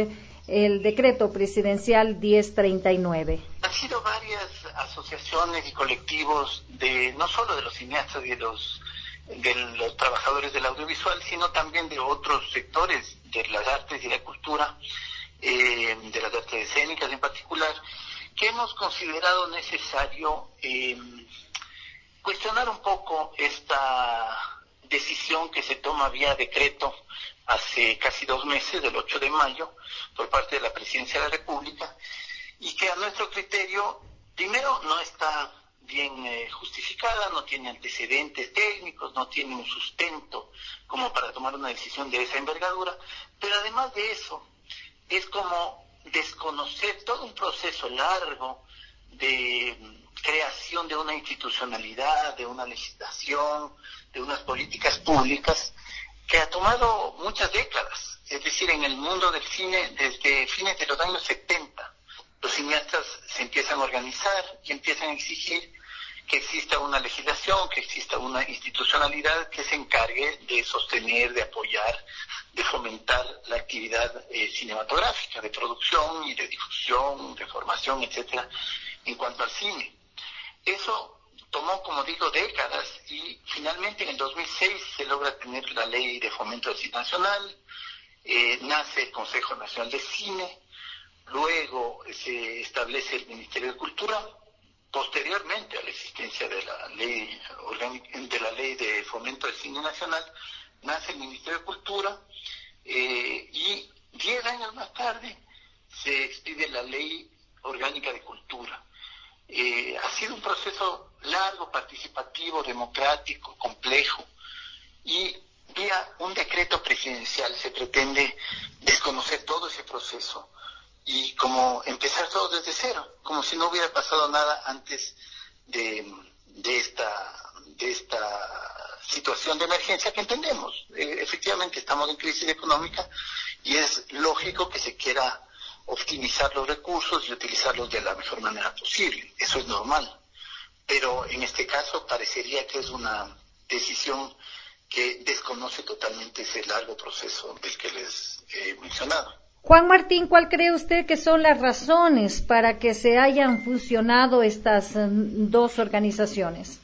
el decreto presidencial diez treinta y nueve? Han sido varias asociaciones y colectivos de no solo de los cineastas y de los de los trabajadores del audiovisual, sino también de otros sectores de las artes y la cultura, eh, de las artes escénicas en particular, que hemos considerado necesario eh, cuestionar un poco esta decisión que se toma vía decreto hace casi dos meses, del ocho de mayo, por parte de la Presidencia de la República, y que a nuestro criterio, primero, no está bien eh, justificada, no tiene antecedentes técnicos, no tiene un sustento como para tomar una decisión de esa envergadura, pero además de eso, es como desconocer todo un proceso largo de creación de una institucionalidad, de una legislación, de unas políticas públicas que ha tomado muchas décadas. Es decir, en el mundo del cine, desde fines de los años setenta, los cineastas se empiezan a organizar y empiezan a exigir que exista una legislación, que exista una institucionalidad que se encargue de sostener, de apoyar, de fomentar la actividad eh, cinematográfica, de producción y de difusión, de formación, etcétera, en cuanto al cine. Eso tomó, como digo, décadas y finalmente en el dos mil seis se logra tener la Ley de Fomento del Cine Nacional, eh, nace el Consejo Nacional de Cine, luego se establece el Ministerio de Cultura. Posteriormente a la existencia de la ley de la ley de fomento del cine nacional, nace el Ministerio de Cultura eh, y diez años más tarde se expide la Ley Orgánica de Cultura. Eh, ha sido un proceso largo, participativo, democrático, complejo, y vía un decreto presidencial se pretende desconocer todo ese proceso y como empezar todo desde cero, como si no hubiera pasado nada antes de, de esta de esta situación de emergencia que entendemos. Eh, efectivamente estamos en crisis económica y es lógico que se quiera optimizar los recursos y utilizarlos de la mejor manera posible. Eso es normal. Pero en este caso parecería que es una decisión que desconoce totalmente ese largo proceso del que les he mencionado. Juan Martín, ¿cuál cree usted que son las razones para que se hayan fusionado estas dos organizaciones?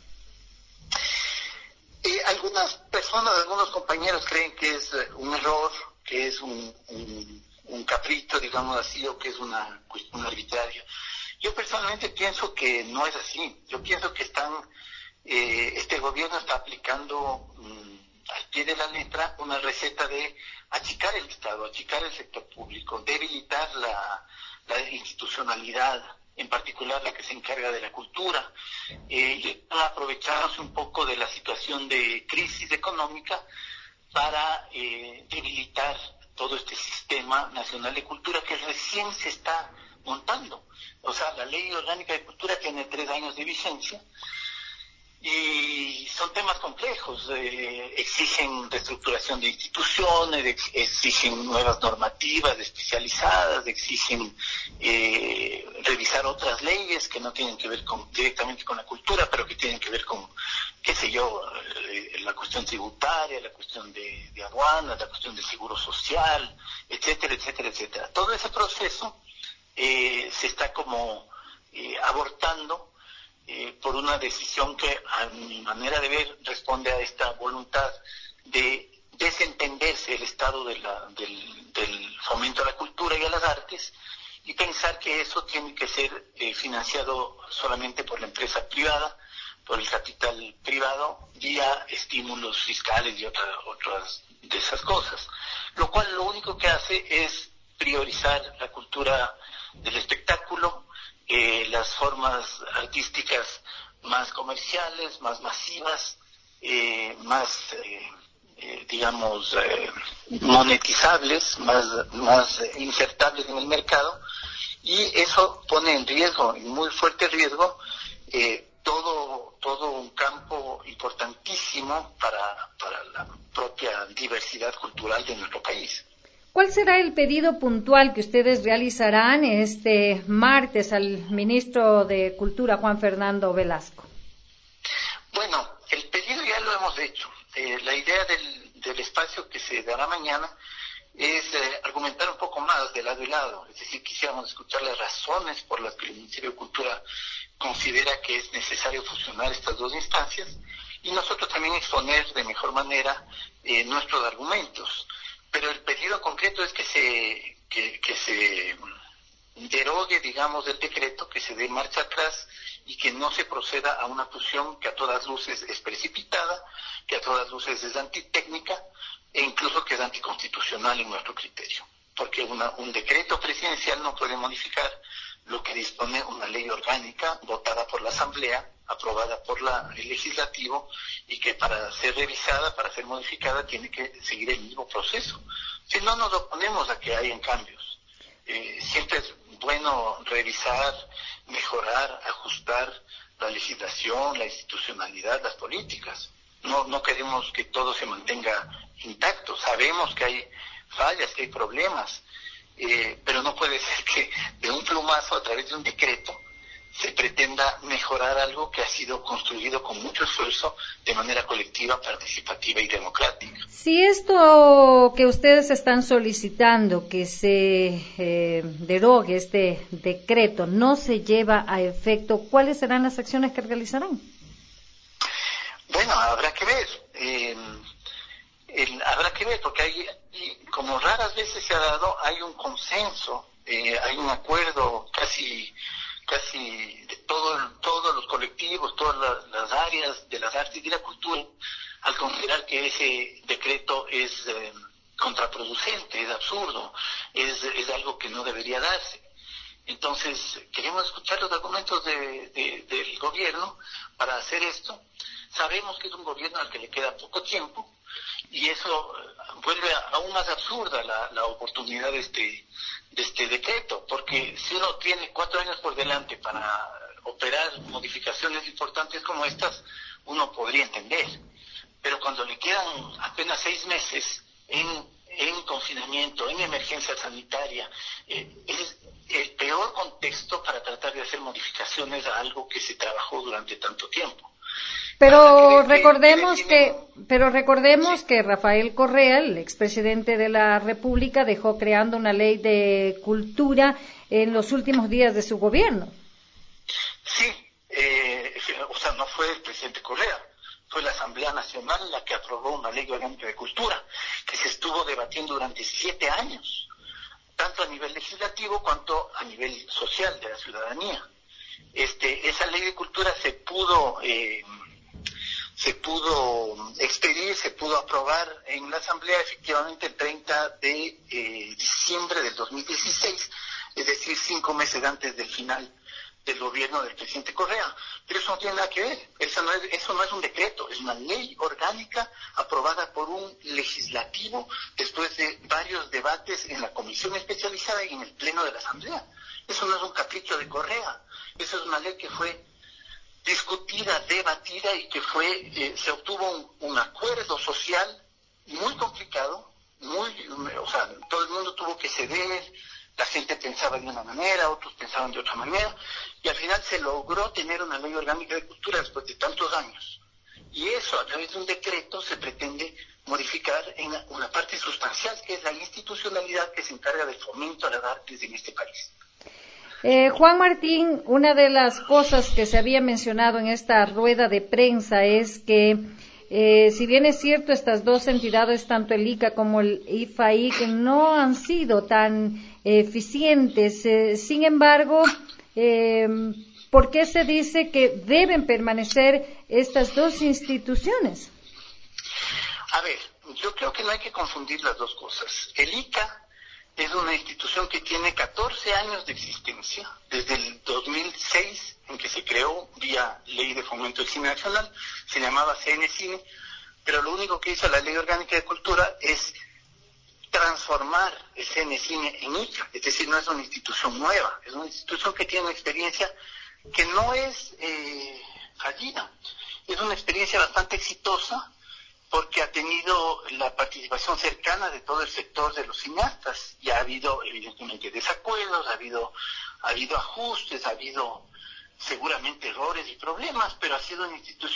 Eh, algunas personas, algunos compañeros creen que es un error, que es un, un, un capricho, digamos así, o que es una cuestión arbitraria. Yo personalmente pienso que no es así. Yo pienso que están, eh, este gobierno está aplicando mmm, al pie de la letra una receta de achicar el Estado, achicar el sector público, debilitar la, la institucionalidad, en particular la que se encarga de la cultura, eh, y aprovechándose un poco de la situación de crisis económica para eh, debilitar todo este sistema nacional de cultura que recién se está montando. O sea, la Ley Orgánica de Cultura tiene tres años de vigencia, y son temas complejos, eh, exigen reestructuración de instituciones, ex, exigen nuevas normativas especializadas, exigen eh, revisar otras leyes que no tienen que ver con, directamente con la cultura, pero que tienen que ver con, qué sé yo, eh, la cuestión tributaria, la cuestión de, de aduanas, la cuestión del seguro social, etcétera, etcétera, etcétera. Todo ese proceso eh, se está como eh, abortando Eh, por una decisión que a mi manera de ver responde a esta voluntad de desentenderse el Estado de la, del, del fomento a la cultura y a las artes y pensar que eso tiene que ser eh, financiado solamente por la empresa privada, por el capital privado, vía estímulos fiscales y otras, otras de esas cosas. Lo cual lo único que hace es priorizar la cultura del espectáculo, Eh, las formas artísticas más comerciales, más masivas, eh, más, eh, eh, digamos, eh, monetizables, más, más insertables en el mercado, y eso pone en riesgo, en muy fuerte riesgo, eh, todo, todo un campo importantísimo para, para la propia diversidad cultural de nuestro país. ¿Cuál será el pedido puntual que ustedes realizarán este martes al ministro de Cultura, Juan Fernando Velasco? Bueno, el pedido ya lo hemos hecho. Eh, la idea del, del espacio que se dará mañana es eh, argumentar un poco más de lado y lado. Es decir, quisiéramos escuchar las razones por las que el Ministerio de Cultura considera que es necesario fusionar estas dos instancias y nosotros también exponer de mejor manera eh, nuestros argumentos. Pero el pedido concreto es que se, que, que se derogue, digamos, el decreto, que se dé marcha atrás y que no se proceda a una fusión que a todas luces es precipitada, que a todas luces es antitécnica e incluso que es anticonstitucional en nuestro criterio. Porque una, un decreto presidencial no puede modificar lo que dispone una ley orgánica votada por la Asamblea, aprobada por la, el Legislativo, y que para ser revisada, para ser modificada, tiene que seguir el mismo proceso. Si no nos oponemos a que hayan cambios. Eh, siempre es bueno revisar, mejorar, ajustar la legislación, la institucionalidad, las políticas. No, no queremos que todo se mantenga intacto. Sabemos que hay fallas, que hay problemas, eh, pero no puede ser que de un plumazo, a través de un decreto, se pretenda mejorar algo que ha sido construido con mucho esfuerzo de manera colectiva, participativa y democrática. Si esto que ustedes están solicitando, que se eh, derogue este decreto, no se lleva a efecto, ¿cuáles serán las acciones que realizarán? Bueno, habrá que ver. Eh, el, habrá que ver, porque hay, como raras veces se ha dado, hay un consenso, eh, hay un acuerdo casi casi de todo, todos los colectivos, todas las, las áreas de las artes y la cultura, al considerar que ese decreto es eh, contraproducente, es absurdo, es, es algo que no debería darse. Entonces, queremos escuchar los argumentos de, de, del gobierno para hacer esto. Sabemos que es un gobierno al que le queda poco tiempo y eso vuelve aún más absurda la, la oportunidad de este, de este decreto, porque si uno tiene cuatro años por delante para operar modificaciones importantes como estas, uno podría entender. Pero cuando le quedan apenas seis meses en, en confinamiento, en emergencia sanitaria, eh, es el peor contexto para tratar de hacer modificaciones a algo que se trabajó durante tanto tiempo. Pero recordemos que, pero recordemos que Rafael Correa, el expresidente de la República, dejó creando una ley de cultura en los últimos días de su gobierno. Sí, eh, o sea, no fue el presidente Correa, fue la Asamblea Nacional la que aprobó una ley orgánica de cultura que se estuvo debatiendo durante siete años, tanto a nivel legislativo cuanto a nivel social de la ciudadanía. Este, esa ley de cultura se pudo eh, se pudo expedir, se pudo aprobar en la Asamblea efectivamente el treinta de diciembre del dos mil dieciséis, es decir, cinco meses antes del final del gobierno del presidente Correa. Pero eso no tiene nada que ver, eso no es, eso no es un decreto, es una ley orgánica aprobada por un legislativo después de varios debates en la comisión especializada y en el pleno de la Asamblea. Eso no es un capricho de Correa, eso es una ley que fue discutida, debatida y que fue eh, se obtuvo un, un acuerdo social muy complicado, muy, o sea, todo el mundo tuvo que ceder, la gente pensaba de una manera, otros pensaban de otra manera, y al final se logró tener una ley orgánica de cultura después de tantos años. Y eso, a través de un decreto, se pretende modificar en una parte sustancial, que es la institucionalidad que se encarga del fomento a las artes en este país. Eh, Juan Martín, una de las cosas que se había mencionado en esta rueda de prensa es que, eh, si bien es cierto, estas dos entidades, tanto el I C A como el I F A I C, no han sido tan eh, eficientes. Eh, sin embargo, eh, ¿por qué se dice que deben permanecer estas dos instituciones? A ver, yo creo que no hay que confundir las dos cosas. El I C A es una institución que tiene catorce años de existencia, desde el dos mil seis, en que se creó vía Ley de Fomento del Cine Nacional, se llamaba C N Cine, pero lo único que hizo la Ley Orgánica de Cultura es transformar el C N Cine en I C A, es decir, no es una institución nueva, es una institución que tiene una experiencia que no es eh, fallida, es una experiencia bastante exitosa, porque ha tenido la participación cercana de todo el sector de los cineastas. Y ha habido, evidentemente, desacuerdos, ha habido, ha habido ajustes, ha habido seguramente errores y problemas, pero ha sido una institución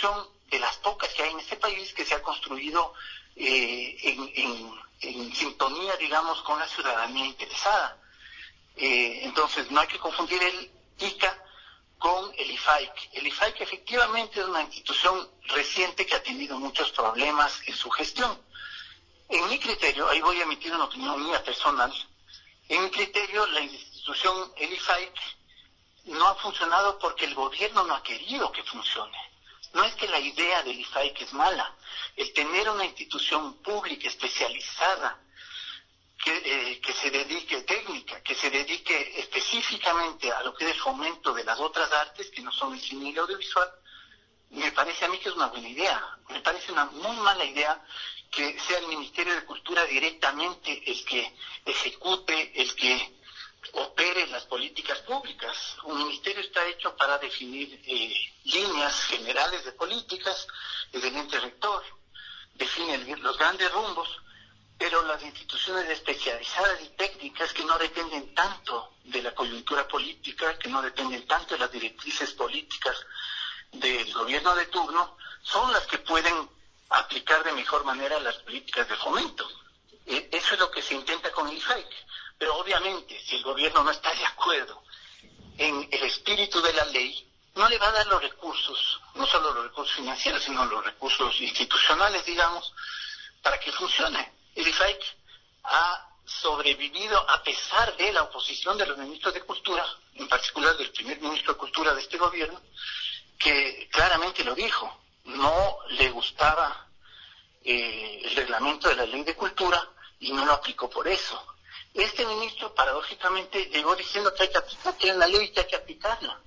de las pocas que hay en este país que se ha construido eh, en, en, en sintonía, digamos, con la ciudadanía interesada. Eh, entonces, no hay que confundir el I C A con el I F A I C. El I F A I C efectivamente es una institución reciente que ha tenido muchos problemas en su gestión. En mi criterio, ahí voy a emitir una opinión mía personal, en mi criterio la institución, el I F A I C, no ha funcionado porque el gobierno no ha querido que funcione. No es que la idea del I F A I C es mala, el tener una institución pública especializada que, eh, que se dedique técnica, que se dedique específicamente a lo que es el fomento de las otras artes, que no son el cine y el audiovisual, me parece a mí que es una buena idea. Me parece una muy mala idea que sea el Ministerio de Cultura directamente el que ejecute, el que opere las políticas públicas. Un ministerio está hecho para definir eh, líneas generales de políticas, es el ente rector, define el, los grandes rumbos, pero las instituciones especializadas y técnicas que no dependen tanto de la coyuntura política, que no dependen tanto de las directrices políticas del gobierno de turno, son las que pueden aplicar de mejor manera las políticas de fomento. Eh, eso es lo que se intenta con el I F A I C. Pero obviamente, si el gobierno no está de acuerdo en el espíritu de la ley, no le va a dar los recursos, no solo los recursos financieros, sino los recursos institucionales, digamos, para que funcione. El I F A I C ha sobrevivido a pesar de la oposición de los ministros de Cultura, en particular del primer ministro de Cultura de este gobierno, que claramente lo dijo, no le gustaba eh, el reglamento de la ley de cultura y no lo aplicó por eso. Este ministro, paradójicamente, llegó diciendo que hay que aplicar, que hay una ley que hay que aplicarla.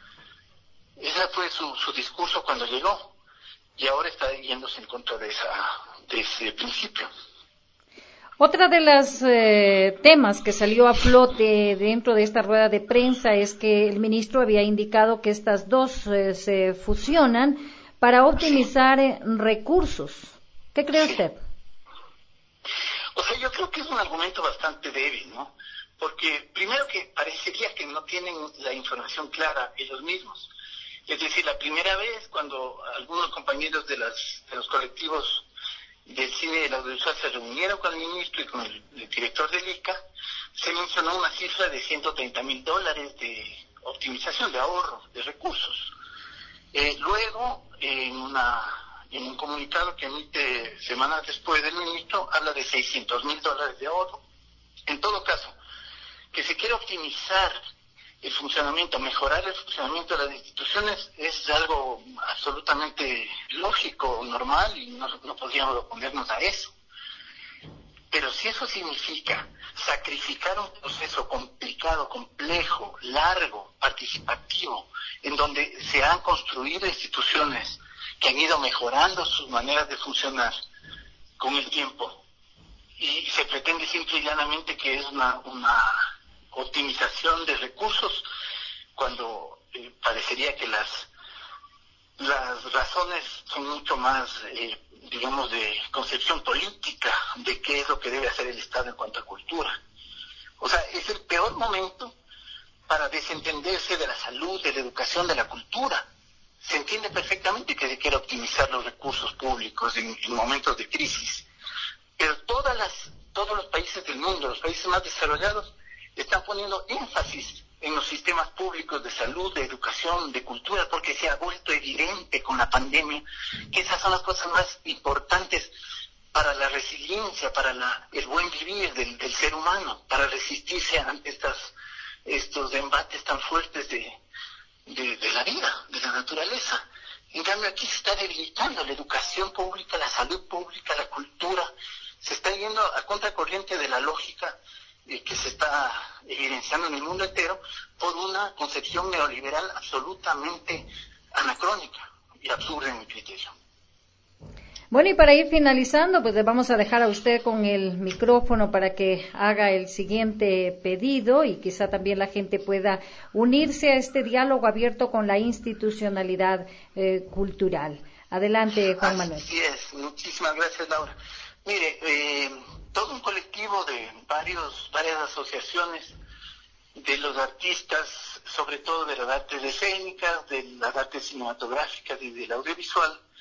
Ese fue su, su discurso cuando llegó, y ahora está yéndose en contra de, esa, de ese principio. Otra de los eh, temas que salió a flote dentro de esta rueda de prensa es que el ministro había indicado que estas dos eh, se fusionan para optimizar eh, recursos. ¿Qué cree usted? O sea, yo creo que es un argumento bastante débil, ¿no? Porque primero que parecería que no tienen la información clara ellos mismos. Es decir, la primera vez cuando algunos compañeros de, las, de los colectivos del cine y del audiovisual se reunieron con el ministro y con el, el director del I C A, se mencionó una cifra de ciento treinta mil dólares de optimización, de ahorro, de recursos. Eh, luego, en una... en un comunicado que emite semanas después del ministro, habla de seiscientos mil dólares de ahorro. En todo caso, que se quiere optimizar el funcionamiento, mejorar el funcionamiento de las instituciones, es algo absolutamente lógico, normal, y no, no podríamos oponernos a eso. Pero si eso significa sacrificar un proceso complicado, complejo, largo, participativo, en donde se han construido instituciones que han ido mejorando sus maneras de funcionar con el tiempo, y se pretende simple y llanamente que es una, una optimización de recursos, cuando eh, parecería que las las razones son mucho más, eh, digamos, de concepción política de qué es lo que debe hacer el Estado en cuanto a cultura. O sea, es el peor momento para desentenderse de la salud, de la educación, de la cultura. Se entiende perfectamente que se quiere optimizar los recursos públicos en, en momentos de crisis, pero todas las, todos los países del mundo, los países más desarrollados, están poniendo énfasis en los sistemas públicos de salud, de educación, de cultura, porque se ha vuelto evidente con la pandemia que esas son las cosas más importantes para la resiliencia, para la, el buen vivir del, del ser humano, para resistirse ante estas, estos embates tan fuertes de De, de la vida, de la naturaleza. En cambio aquí se está debilitando la educación pública, la salud pública, la cultura. Se está yendo a contracorriente de la lógica eh, que se está evidenciando en el mundo entero por una concepción neoliberal absolutamente anacrónica y absurda en mi criterio. Bueno, y para ir finalizando, pues le vamos a dejar a usted con el micrófono para que haga el siguiente pedido y quizá también la gente pueda unirse a este diálogo abierto con la institucionalidad eh, cultural. Adelante, Juan Manuel. Así es, muchísimas gracias, Laura. Mire, eh, todo un colectivo de varios, varias asociaciones de los artistas, sobre todo de las artes escénicas, de las artes cinematográficas y del audiovisual,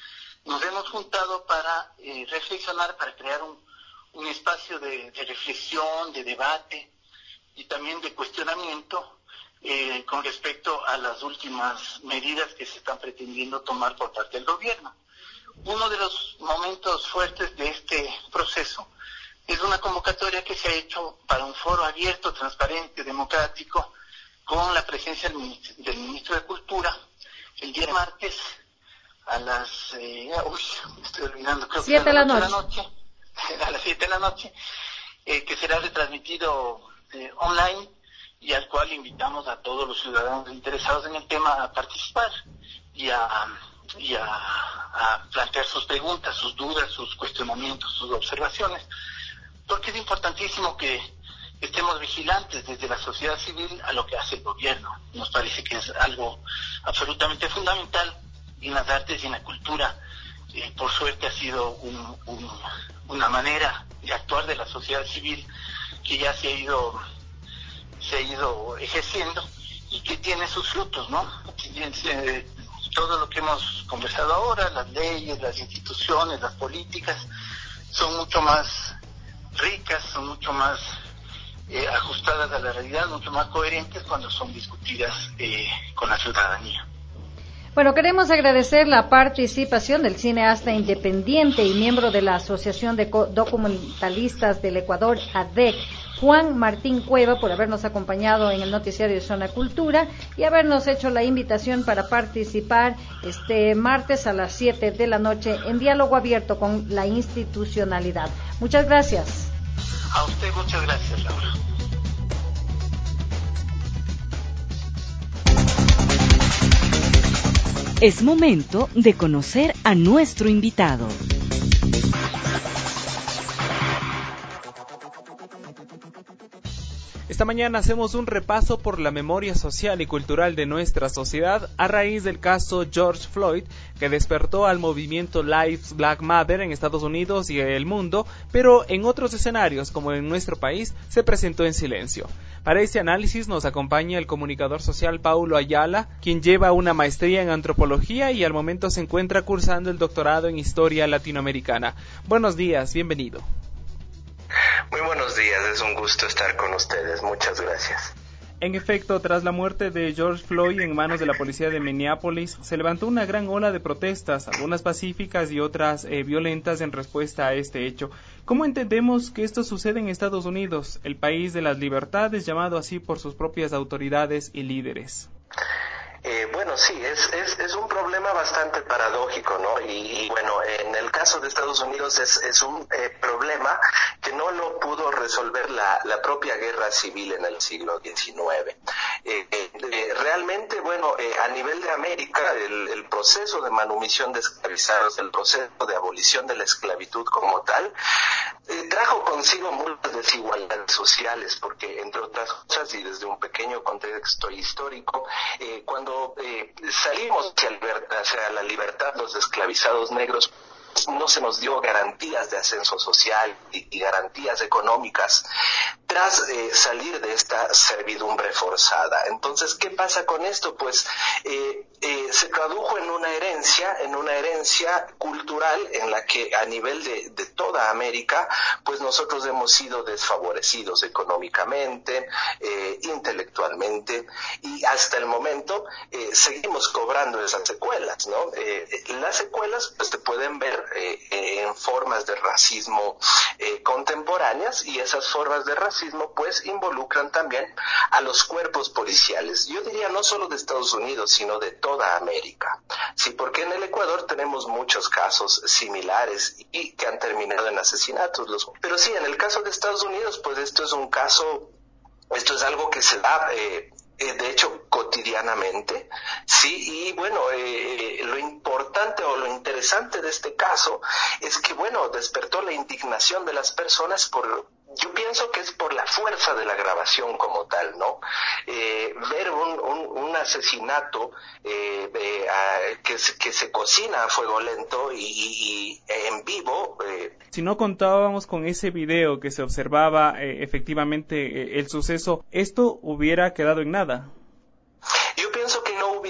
nos hemos juntado para eh, reflexionar, para crear un, un espacio de, de reflexión, de debate y también de cuestionamiento eh, con respecto a las últimas medidas que se están pretendiendo tomar por parte del gobierno. Uno de los momentos fuertes de este proceso es una convocatoria que se ha hecho para un foro abierto, transparente, democrático, con la presencia del ministro, del ministro de Cultura, el día martes a las, eh, uy, me estoy olvidando, creo que a las ocho de la noche, a las siete de la noche, eh, que será retransmitido eh, online y al cual invitamos a todos los ciudadanos interesados en el tema a participar y a, y a, a plantear sus preguntas, sus dudas, sus cuestionamientos, sus observaciones, porque es importantísimo que estemos vigilantes desde la sociedad civil a lo que hace el gobierno. Nos parece que es algo absolutamente fundamental y en las artes y en la cultura, eh, por suerte ha sido un, un, una manera de actuar de la sociedad civil que ya se ha ido se ha ido ejerciendo y que tiene sus frutos, ¿no? Eh, todo lo que hemos conversado ahora, las leyes, las instituciones, las políticas, son mucho más ricas, son mucho más eh, ajustadas a la realidad, mucho más coherentes cuando son discutidas eh, con la ciudadanía. Bueno, queremos agradecer la participación del cineasta independiente y miembro de la Asociación de Documentalistas del Ecuador, A D E C, Juan Martín Cueva, por habernos acompañado en el noticiario de Zona Cultura y habernos hecho la invitación para participar este martes a las siete de la noche en diálogo abierto con la institucionalidad. Muchas gracias. A usted muchas gracias, Laura. Es momento de conocer a nuestro invitado. Esta mañana hacemos un repaso por la memoria social y cultural de nuestra sociedad a raíz del caso George Floyd, que despertó al movimiento Lives Black Matter en Estados Unidos y el mundo, pero en otros escenarios, como en nuestro país, se presentó en silencio. Para este análisis nos acompaña el comunicador social Paulo Ayala, quien lleva una maestría en antropología y al momento se encuentra cursando el doctorado en historia latinoamericana. Buenos días, bienvenido. Muy buenos días, es un gusto estar con ustedes, muchas gracias. En efecto, tras la muerte de George Floyd en manos de la policía de Minneapolis, se levantó una gran ola de protestas, algunas pacíficas y otras eh, violentas en respuesta a este hecho. ¿Cómo entendemos que esto sucede en Estados Unidos, el país de las libertades, llamado así por sus propias autoridades y líderes? Eh, bueno, sí, es, es, es un problema bastante paradójico, ¿no? Y, y bueno, en el caso de Estados Unidos es, es un eh, problema que no lo pudo resolver la, la propia guerra civil en el siglo diecinueve. Eh, eh, realmente, bueno, eh, a nivel de América, el, el proceso de manumisión de esclavizados, el proceso de abolición de la esclavitud como tal, eh, trajo consigo muchas desigualdades sociales, porque entre otras cosas, y desde un pequeño contexto histórico, eh, cuando Eh, salimos hacia, libertad, hacia la libertad los esclavizados negros, no se nos dio garantías de ascenso social y, y garantías económicas tras eh, salir de esta servidumbre forzada. Entonces, ¿qué pasa con esto? Pues eh, eh, se tradujo en una herencia, en una herencia cultural en la que a nivel de, de toda América, pues nosotros hemos sido desfavorecidos económicamente, eh, intelectualmente, y hasta el momento eh, seguimos cobrando esas secuelas, ¿no? Eh, las secuelas pues se pueden ver eh, eh, en formas de racismo eh, contemporáneas, y esas formas de racismo pues involucran también a los cuerpos policiales. Yo diría no solo de Estados Unidos, sino de toda América. Sí, porque en el Ecuador tenemos muchos casos similares y que han terminado en asesinatos. Los... Pero sí, en el caso de Estados Unidos, pues esto es un caso, esto es algo que se da eh, Eh, de hecho cotidianamente, sí, y bueno, eh, lo importante o lo interesante de este caso es que, bueno, despertó la indignación de las personas por, yo pienso que es por la fuerza de la grabación como tal, ¿no? Eh, ver un, un, un asesinato eh, eh, a, que, se, que se cocina a fuego lento y, y, y en vivo. Eh. Si no contábamos con ese video que se observaba eh, efectivamente eh, el suceso, ¿esto hubiera quedado en nada? Yo pienso que no hubiera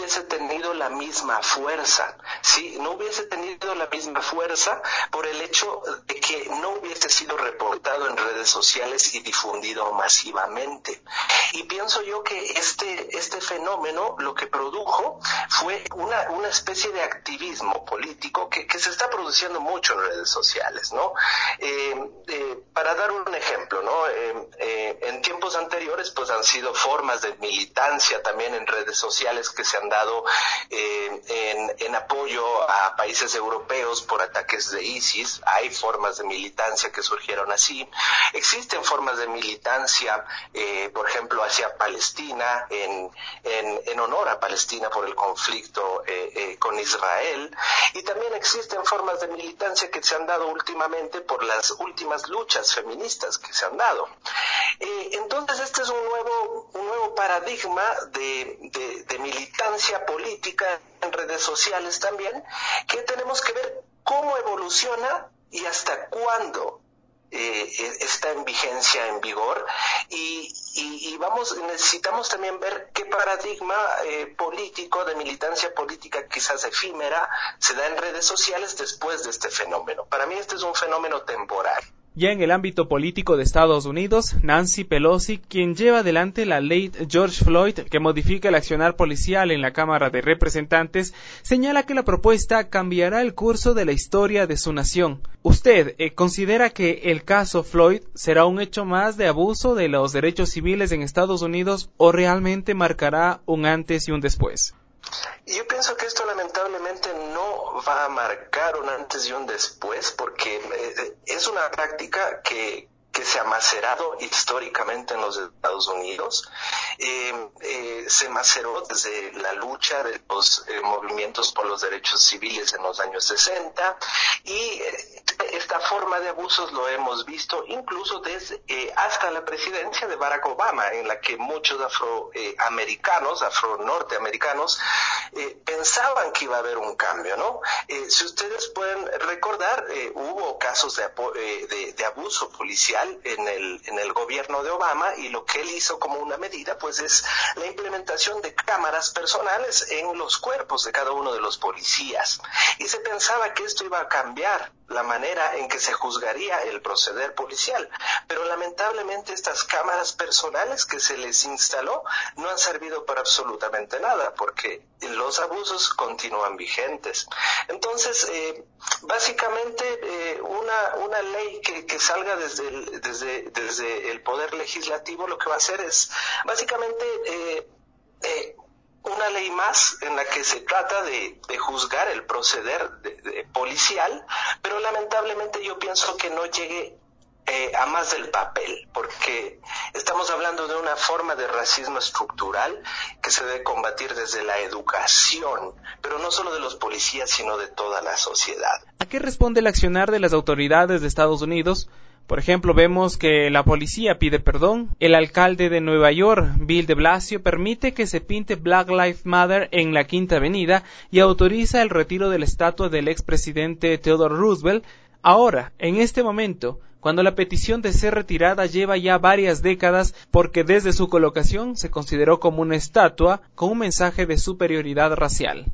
hubiese tenido la misma fuerza, ¿sí? No hubiese tenido la misma fuerza por el hecho de que no hubiese sido reportado en redes sociales y difundido masivamente. Y pienso yo que este, este fenómeno lo que produjo fue una, una especie de activismo político que, que se está produciendo mucho en redes sociales, ¿no? Eh, eh, para dar un ejemplo, ¿no? Eh, eh, en tiempos anteriores, pues han sido formas de militancia también en redes sociales que se han dado eh, en, en apoyo a países europeos por ataques de ISIS. Hay formas de militancia que surgieron así. Existen formas de militancia, eh, por ejemplo, hacia Palestina, en, en, en honor a Palestina por el conflicto eh, eh, con Israel. Y también existen formas de militancia que se han dado últimamente por las últimas luchas feministas que se han dado. Eh, entonces, este es un nuevo, un nuevo paradigma de, de, de militancia política en redes sociales también, que tenemos que ver cómo evoluciona y hasta cuándo eh, está en vigencia, en vigor, y, y, y vamos, necesitamos también ver qué paradigma eh, político, de militancia política quizás efímera, se da en redes sociales después de este fenómeno. Para mí este es un fenómeno temporal. Ya en el ámbito político de Estados Unidos, Nancy Pelosi, quien lleva adelante la ley George Floyd que modifica el accionar policial en la Cámara de Representantes, señala que la propuesta cambiará el curso de la historia de su nación. ¿Usted eh, considera que el caso Floyd será un hecho más de abuso de los derechos civiles en Estados Unidos o realmente marcará un antes y un después? Yo pienso que esto lamentablemente no va a marcar un antes y un después, porque eh, es una práctica que, que se ha macerado históricamente en los Estados Unidos. Eh, eh, se maceró desde la lucha de los eh, movimientos por los derechos civiles en los años sesenta, y eh, esta forma de abusos lo hemos visto incluso desde eh, hasta la presidencia de Barack Obama, en la que muchos afroamericanos, eh, afro-norteamericanos, eh, pensaban que iba a haber un cambio, ¿no? Eh, si ustedes pueden recordar, eh, hubo casos de, eh, de, de abuso policial en el, en el gobierno de Obama, y lo que él hizo como una medida, pues es la implementación de cámaras personales en los cuerpos de cada uno de los policías. Y se pensaba que esto iba a cambiar la manera en que se juzgaría el proceder policial, pero lamentablemente estas cámaras personales que se les instaló no han servido para absolutamente nada, porque los abusos continúan vigentes. Entonces, eh, básicamente eh, una, una ley que, que salga desde el, desde, desde el poder legislativo lo que va a hacer es básicamente eh, eh, una ley más en la que se trata de, de juzgar el proceder de, de policial, pero lamentablemente yo pienso que no llegue eh, a más del papel, porque estamos hablando de una forma de racismo estructural que se debe combatir desde la educación, pero no solo de los policías, sino de toda la sociedad. ¿A qué responde el accionar de las autoridades de Estados Unidos? Por ejemplo, vemos que la policía pide perdón, el alcalde de Nueva York, Bill de Blasio, permite que se pinte Black Lives Matter en la Quinta Avenida y autoriza el retiro de la estatua del expresidente Theodore Roosevelt. Ahora, en este momento, cuando la petición de ser retirada lleva ya varias décadas porque desde su colocación se consideró como una estatua con un mensaje de superioridad racial.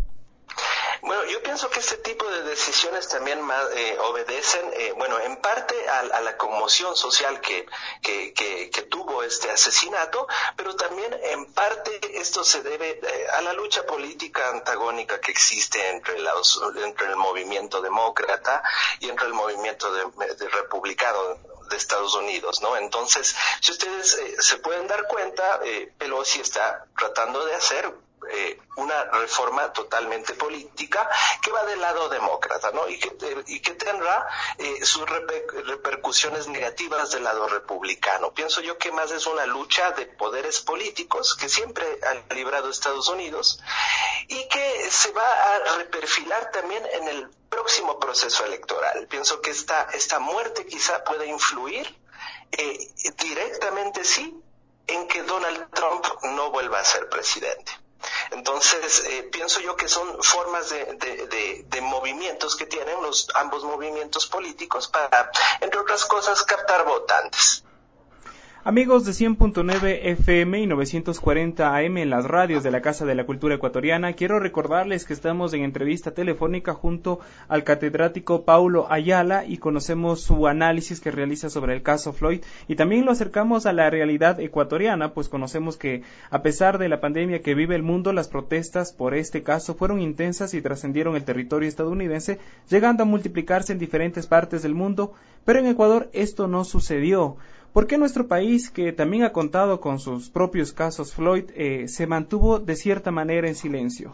Bueno, yo pienso que este tipo de decisiones también más, eh, obedecen, eh, bueno, en parte a, a la conmoción social que, que, que, que tuvo este asesinato, pero también en parte esto se debe eh, a la lucha política antagónica que existe entre, los, entre el movimiento demócrata y entre el movimiento de, de republicano de Estados Unidos, ¿no? Entonces, si ustedes eh, se pueden dar cuenta, eh, Pelosi está tratando de hacer Eh, una reforma totalmente política que va del lado demócrata, ¿no? Y que, y que tendrá eh, sus reper, repercusiones negativas del lado republicano. Pienso yo que más es una lucha de poderes políticos que siempre han librado Estados Unidos y que se va a reperfilar también en el próximo proceso electoral. Pienso que esta, esta muerte quizá pueda influir eh, directamente, sí, en que Donald Trump no vuelva a ser presidente. Entonces, eh, pienso yo que son formas de, de, de, de movimientos que tienen los ambos movimientos políticos para, entre otras cosas, captar votantes. Amigos de cien punto nueve F M y novecientos cuarenta A M en las radios de la Casa de la Cultura Ecuatoriana, quiero recordarles que estamos en entrevista telefónica junto al catedrático Paulo Ayala y conocemos su análisis que realiza sobre el caso Floyd y también lo acercamos a la realidad ecuatoriana, pues conocemos que a pesar de la pandemia que vive el mundo, las protestas por este caso fueron intensas y trascendieron el territorio estadounidense, llegando a multiplicarse en diferentes partes del mundo, pero en Ecuador esto no sucedió. ¿Por qué nuestro país, que también ha contado con sus propios casos Floyd, eh, se mantuvo de cierta manera en silencio?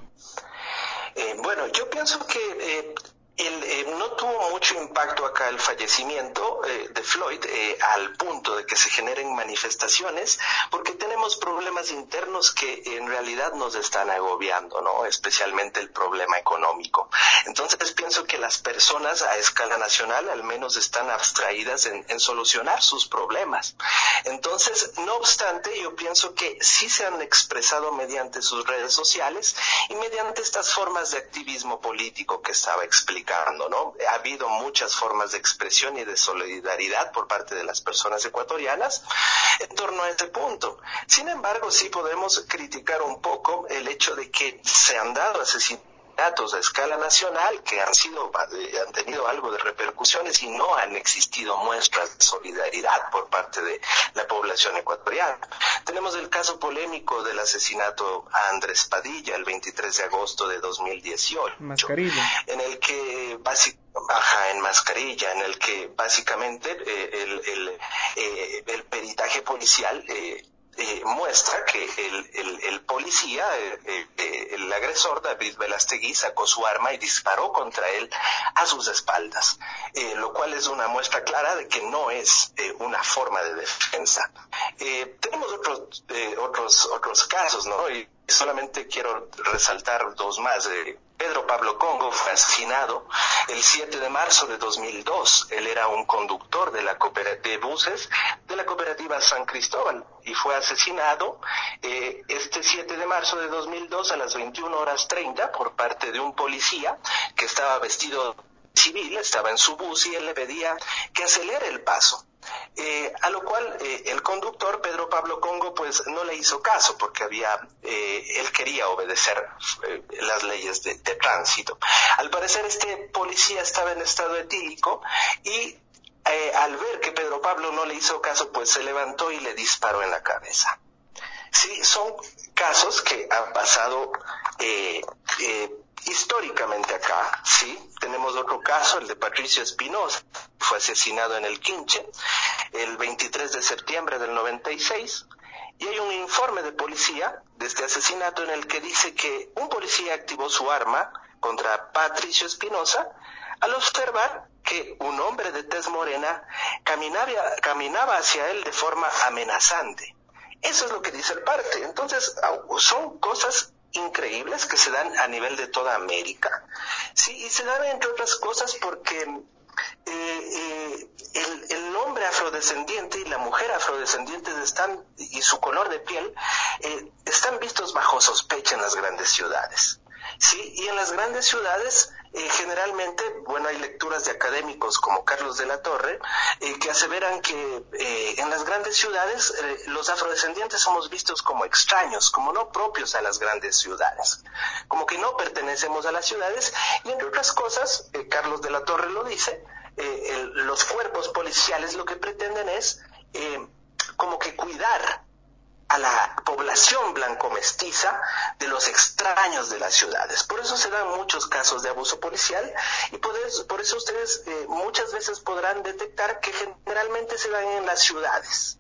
Eh, bueno, yo pienso que eh, el, eh, no tuvo mucho impacto acá el fallecimiento eh, de Floyd eh, al punto de que se generen manifestaciones, porque tenemos problemas internos que en realidad nos están agobiando, ¿no? Especialmente el problema económico. Entonces pienso que las personas a escala nacional al menos están abstraídas en, en solucionar sus problemas. Entonces, no obstante, yo pienso que sí se han expresado mediante sus redes sociales y mediante estas formas de activismo político que estaba explicando, ¿no? Ha habido muchas formas de expresión y de solidaridad por parte de las personas ecuatorianas en torno a este punto. Sin embargo, sí podemos criticar un poco el hecho de que se han dado asesinatos a escala nacional que han sido eh, han tenido algo de repercusiones y no han existido muestras de solidaridad por parte de la población ecuatoriana. Tenemos el caso polémico del asesinato a Andrés Padilla el veintitrés de agosto de dos mil dieciocho, Mascarilla. en el que básicamente Ajá, en Mascarilla, en el que básicamente eh, el, el, eh, el peritaje policial eh, Eh, muestra que el, el, el policía, eh, eh, el agresor David Velastegui, sacó su arma y disparó contra él a sus espaldas, eh, lo cual es una muestra clara de que no es eh, una forma de defensa. Eh, tenemos otros, eh, otros, otros casos, ¿no? Y solamente quiero resaltar dos más. Eh, Pedro Pablo Congo fue asesinado el siete de marzo de dos mil dos. Él era un conductor de la cooperativa de buses de la cooperativa San Cristóbal y fue asesinado eh, este siete de marzo de dos mil dos a las veintiuna horas treinta por parte de un policía que estaba vestido civil, estaba en su bus y él le pedía que acelere el paso. Eh, a lo cual eh, el conductor Pedro Pablo Congo pues no le hizo caso porque había eh, él quería obedecer eh, las leyes de, de tránsito. Al parecer este policía estaba en estado etílico y eh, al ver que Pedro Pablo no le hizo caso pues se levantó y le disparó en la cabeza. Sí, son casos que han pasado eh, eh, históricamente acá, sí. Tenemos otro caso, el de Patricio Espinosa, fue asesinado en el Quinche el veintitrés de septiembre del noventa y seis, y hay un informe de policía de este asesinato en el que dice que un policía activó su arma contra Patricio Espinosa al observar que un hombre de tez morena caminaba, caminaba hacia él de forma amenazante. Eso es lo que dice el parte. Entonces, son cosas increíbles que se dan a nivel de toda América. Sí, y se dan entre otras cosas porque eh, eh, el, el hombre afrodescendiente y la mujer afrodescendiente están, y su color de piel eh, están vistos bajo sospecha en las grandes ciudades. Sí, y en las grandes ciudades eh, generalmente, bueno, hay lecturas de académicos como Carlos de la Torre eh, que aseveran que eh, en las grandes ciudades eh, los afrodescendientes somos vistos como extraños, como no propios a las grandes ciudades, como que no pertenecemos a las ciudades y entre otras cosas, eh, Carlos de la Torre lo dice, eh, el, los cuerpos policiales lo que pretenden es eh, como que cuidar a la población blanco-mestiza de los extraños de las ciudades. Por eso se dan muchos casos de abuso policial y por eso, por eso ustedes eh, muchas veces podrán detectar que generalmente se dan en las ciudades.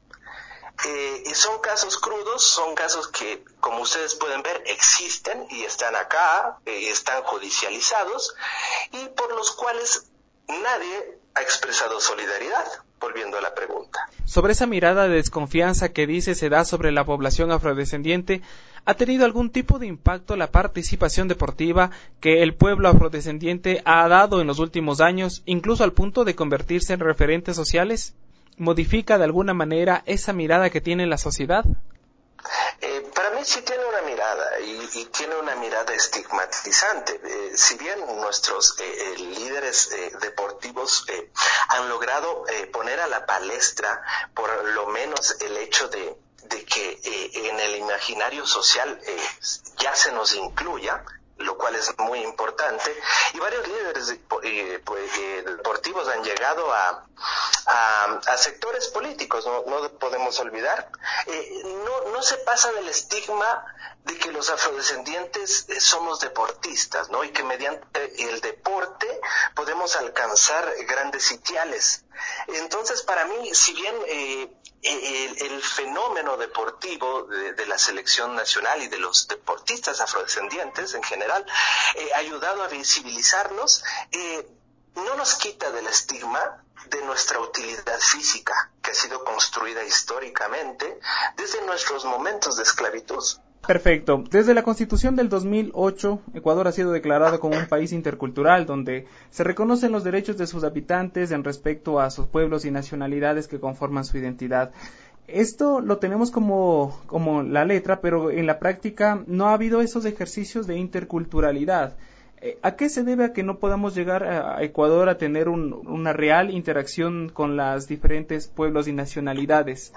Eh, y son casos crudos, son casos que, como ustedes pueden ver, existen y están acá, eh, están judicializados y por los cuales nadie ha expresado solidaridad. Volviendo a la pregunta. Sobre esa mirada de desconfianza que dice se da sobre la población afrodescendiente, ¿ha tenido algún tipo de impacto la participación deportiva que el pueblo afrodescendiente ha dado en los últimos años, incluso al punto de convertirse en referentes sociales? ¿Modifica de alguna manera esa mirada que tiene la sociedad? Eh, para mí sí tiene una mirada y, y tiene una mirada estigmatizante. Eh, si bien nuestros eh, eh, líderes eh, deportivos eh, han logrado eh, poner a la palestra por lo menos el hecho de, de que eh, en el imaginario social eh, ya se nos incluya, lo cual es muy importante, y varios líderes eh, pues, eh, deportivos han llegado a, a, a sectores políticos, no, no podemos olvidar. Eh, no, no se pasa del estigma de que los afrodescendientes eh, somos deportistas, ¿no? Y que mediante el deporte podemos alcanzar grandes sitiales. Entonces, para mí, si bien eh, el, el fenómeno deportivo de, de la selección nacional y de los deportistas afrodescendientes en general eh, ha ayudado a visibilizarnos, eh, no nos quita del estigma de nuestra utilidad física, que ha sido construida históricamente desde nuestros momentos de esclavitud. Perfecto. Desde la Constitución del dos mil ocho, Ecuador ha sido declarado como un país intercultural donde se reconocen los derechos de sus habitantes en respecto a sus pueblos y nacionalidades que conforman su identidad. Esto lo tenemos como, como la letra, pero en la práctica no ha habido esos ejercicios de interculturalidad. ¿A qué se debe a que no podamos llegar a Ecuador a tener un, una real interacción con las diferentes pueblos y nacionalidades?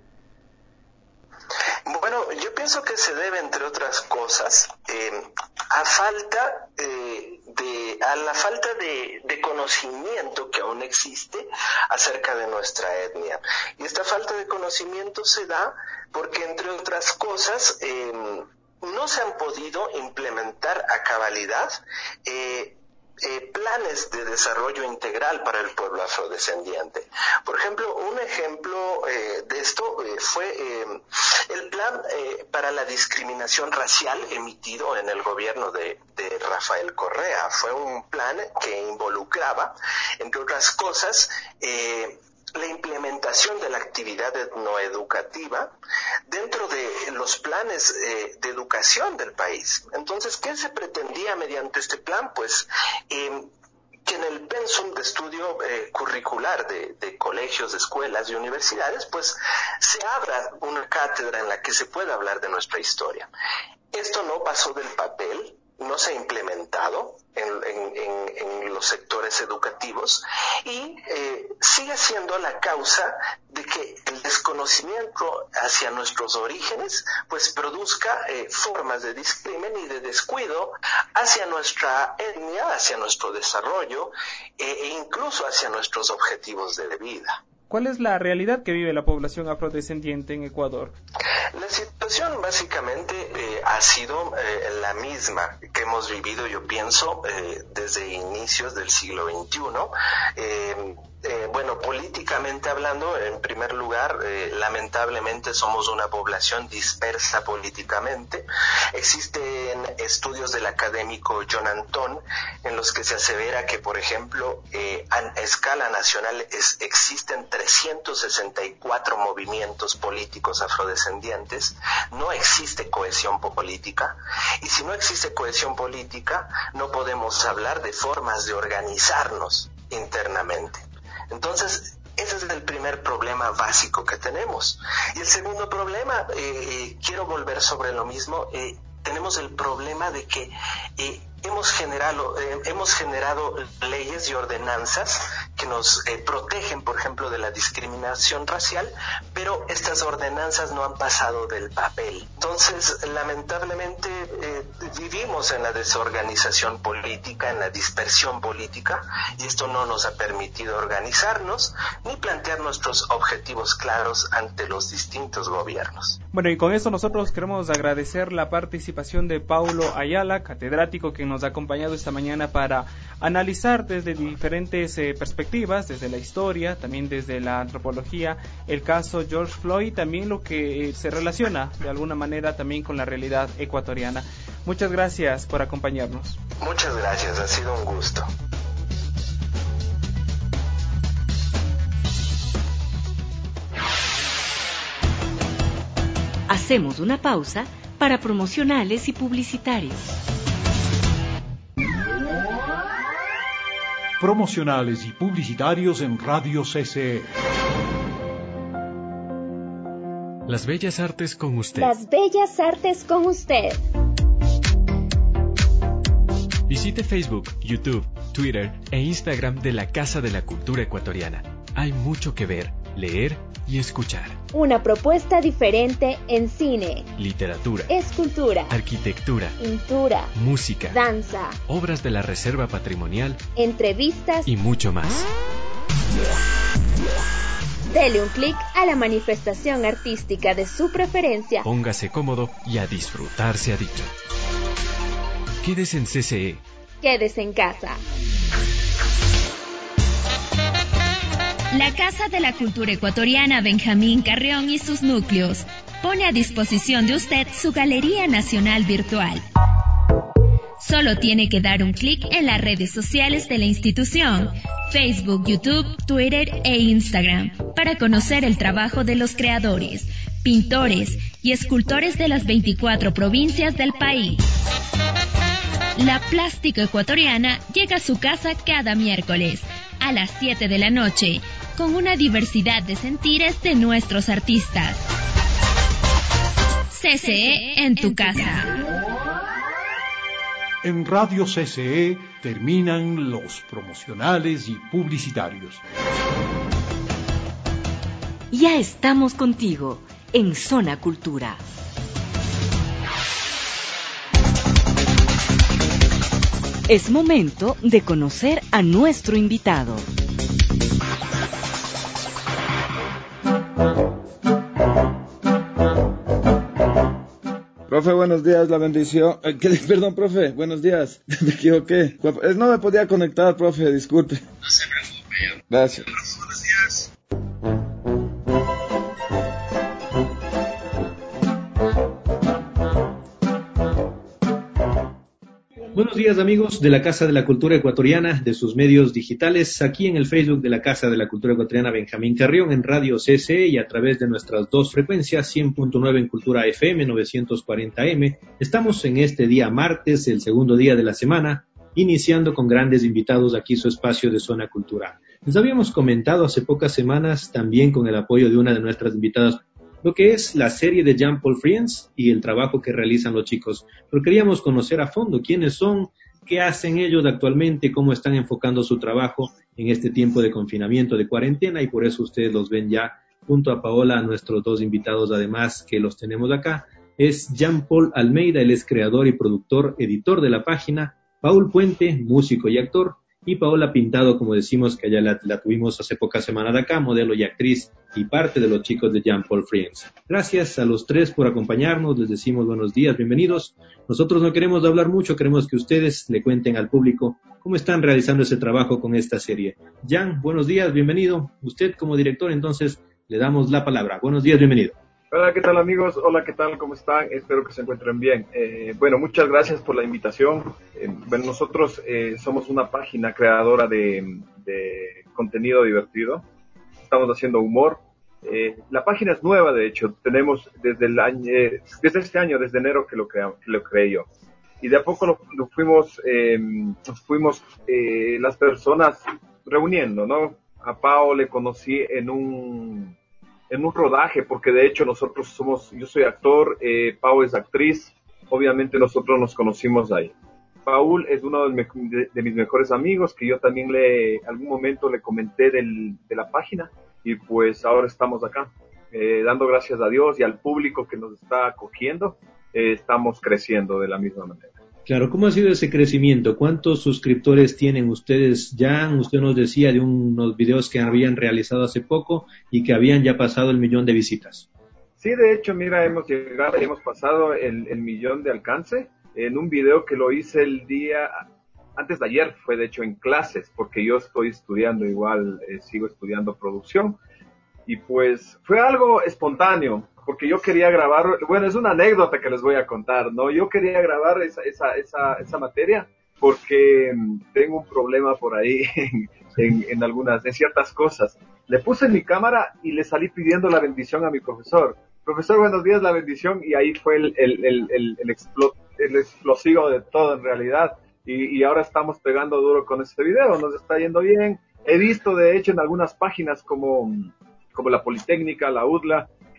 Bueno, yo pienso que se debe, entre otras cosas, eh, a falta eh, de a la falta de, de conocimiento que aún existe acerca de nuestra etnia. Y esta falta de conocimiento se da porque, entre otras cosas, eh, no se han podido implementar a cabalidad eh, Eh, planes de desarrollo integral para el pueblo afrodescendiente. Por ejemplo, un ejemplo eh, de esto eh, fue eh, el plan eh, para la discriminación racial emitido en el gobierno de, de Rafael Correa. Fue un plan que involucraba, entre otras cosas, eh, la implementación de la actividad etnoeducativa dentro de los planes eh, de educación del país. Entonces, ¿qué se pretendía mediante este plan? Pues eh, que en el pensum de estudio eh, curricular de, de colegios, de escuelas y universidades, pues se abra una cátedra en la que se pueda hablar de nuestra historia. Esto no pasó del papel, no se ha implementado en, en, en, en los sectores educativos y eh, sigue siendo la causa de que el desconocimiento hacia nuestros orígenes pues produzca eh, formas de discrimen y de descuido hacia nuestra etnia, hacia nuestro desarrollo eh, e incluso hacia nuestros objetivos de vida. ¿Cuál es la realidad que vive la población afrodescendiente en Ecuador? La situación básicamente eh, ha sido eh, la misma que hemos vivido, yo pienso, eh, desde inicios del siglo veintiuno. Eh, eh, bueno, políticamente hablando, en primer lugar, eh, lamentablemente somos una población dispersa políticamente. Existen estudios del académico John Antón en los que se asevera que, por ejemplo, eh, a escala nacional es, existen trescientos sesenta y cuatro movimientos políticos afrodescendientes. No existe cohesión política, y si no existe cohesión política, no podemos hablar de formas de organizarnos internamente. Entonces, ese es el primer problema básico que tenemos. Y el segundo problema, eh, quiero volver sobre lo mismo, eh, tenemos el problema de que eh, hemos generado, eh, hemos generado leyes y ordenanzas que nos eh, protegen, por ejemplo, de la discriminación racial, pero estas ordenanzas no han pasado del papel. Entonces, lamentablemente, eh, vivimos en la desorganización política, en la dispersión política, y esto no nos ha permitido organizarnos ni plantear nuestros objetivos claros ante los distintos gobiernos. Bueno, y con eso nosotros queremos agradecer la participación de Paulo Ayala, catedrático, que nos ha acompañado esta mañana para analizar desde diferentes eh, perspectivas, desde la historia, también desde la antropología, el caso George Floyd, también lo que eh, se relaciona de alguna manera también con la realidad ecuatoriana. Muchas gracias por acompañarnos. Muchas gracias, ha sido un gusto. Hacemos una pausa para promocionales y publicitarios. Promocionales y publicitarios en Radio C C E. Las bellas artes con usted. Las bellas artes con usted. Visite Facebook, YouTube, Twitter e Instagram de la Casa de la Cultura Ecuatoriana. Hay mucho que ver, leer y escuchar. Una propuesta diferente en cine, literatura, escultura, arquitectura, pintura, música, danza, obras de la Reserva Patrimonial, entrevistas y mucho más. Dele un clic a la manifestación artística de su preferencia. Póngase cómodo y a disfrutar se ha dicho. Quédese en C C E. Quédese en casa. La Casa de la Cultura Ecuatoriana Benjamín Carrión y sus núcleos pone a disposición de usted su Galería Nacional Virtual. Solo tiene que dar un clic en las redes sociales de la institución, Facebook, YouTube, Twitter e Instagram, para conocer el trabajo de los creadores, pintores y escultores de las veinticuatro provincias del país. La plástica ecuatoriana llega a su casa cada miércoles a las siete de la noche, con una diversidad de sentires de nuestros artistas. C C E en tu casa. En Radio C C E terminan los promocionales y publicitarios. Ya estamos contigo en Zona Cultura. Es momento de conocer a nuestro invitado. Profe, buenos días, la bendición. Eh, ¿qué, perdón, profe, buenos días. Me equivoqué. No me podía conectar, profe, disculpe. No se preocupe. Gracias. Buenos días. Buenos días amigos de la Casa de la Cultura Ecuatoriana, de sus medios digitales, aquí en el Facebook de la Casa de la Cultura Ecuatoriana Benjamín Carrión, en Radio C C E y a través de nuestras dos frecuencias, cien punto nueve en Cultura F M, novecientos cuarenta M. Estamos en este día martes, el segundo día de la semana, iniciando con grandes invitados aquí su espacio de Zona Cultural. Les habíamos comentado hace pocas semanas, también con el apoyo de una de nuestras invitadas, lo que es la serie de Jean-Paul Friends y el trabajo que realizan los chicos. Pero queríamos conocer a fondo quiénes son, qué hacen ellos actualmente, cómo están enfocando su trabajo en este tiempo de confinamiento, de cuarentena, y por eso ustedes los ven ya junto a Paola, a nuestros dos invitados además que los tenemos acá. Es Jean-Paul Almeida, él es creador y productor, editor de la página, Paul Puente, músico y actor, y Paola Pintado, como decimos, que ya la, la tuvimos hace pocas semanas de acá, modelo y actriz y parte de los chicos de Jean-Paul Friends. Gracias a los tres por acompañarnos, les decimos buenos días, bienvenidos. Nosotros no queremos hablar mucho, queremos que ustedes le cuenten al público cómo están realizando ese trabajo con esta serie. Jean, buenos días, bienvenido. Usted como director, entonces, le damos la palabra. Buenos días, bienvenido. Hola, ¿qué tal amigos? Hola, ¿qué tal? ¿Cómo están? Espero que se encuentren bien. Eh, bueno, muchas gracias por la invitación. Eh, bueno, nosotros eh, somos una página creadora de, de contenido divertido. Estamos haciendo humor. Eh, la página es nueva, de hecho. Tenemos desde el año, eh, desde este año, desde enero que lo, crea, que lo creé yo. Y de a poco lo, lo fuimos, eh, nos fuimos eh, las personas reuniendo, ¿no? A Pao le conocí en un... en un rodaje, porque de hecho nosotros somos, yo soy actor, eh, Pau es actriz, obviamente nosotros nos conocimos ahí. Paul es uno de, me, de, de mis mejores amigos, que yo también le, algún momento le comenté del, de la página, y pues ahora estamos acá, eh, dando gracias a Dios y al público que nos está acogiendo, eh, estamos creciendo de la misma manera. Claro, ¿cómo ha sido ese crecimiento? ¿Cuántos suscriptores tienen ustedes ya? Usted nos decía de unos videos que habían realizado hace poco y que habían ya pasado el millón de visitas. Sí, de hecho, mira, hemos llegado, hemos pasado el, el millón de alcance en un video que lo hice el día, antes de ayer, fue de hecho en clases, porque yo estoy estudiando igual, eh, sigo estudiando producción, y pues fue algo espontáneo. Porque yo quería grabar, bueno, es una anécdota que les voy a contar, ¿no? Yo quería grabar esa, esa, esa, esa materia porque tengo un problema por ahí en, en, en algunas, en ciertas cosas. Le puse mi cámara y le salí pidiendo la bendición a mi profesor. Profesor, buenos días, la bendición, y ahí fue el, el, el, el, el, explo, el explosivo de todo en realidad. Y, y ahora estamos pegando duro con este video, nos está yendo bien. He visto, de hecho, en algunas páginas como, como la Politécnica, la U D L A,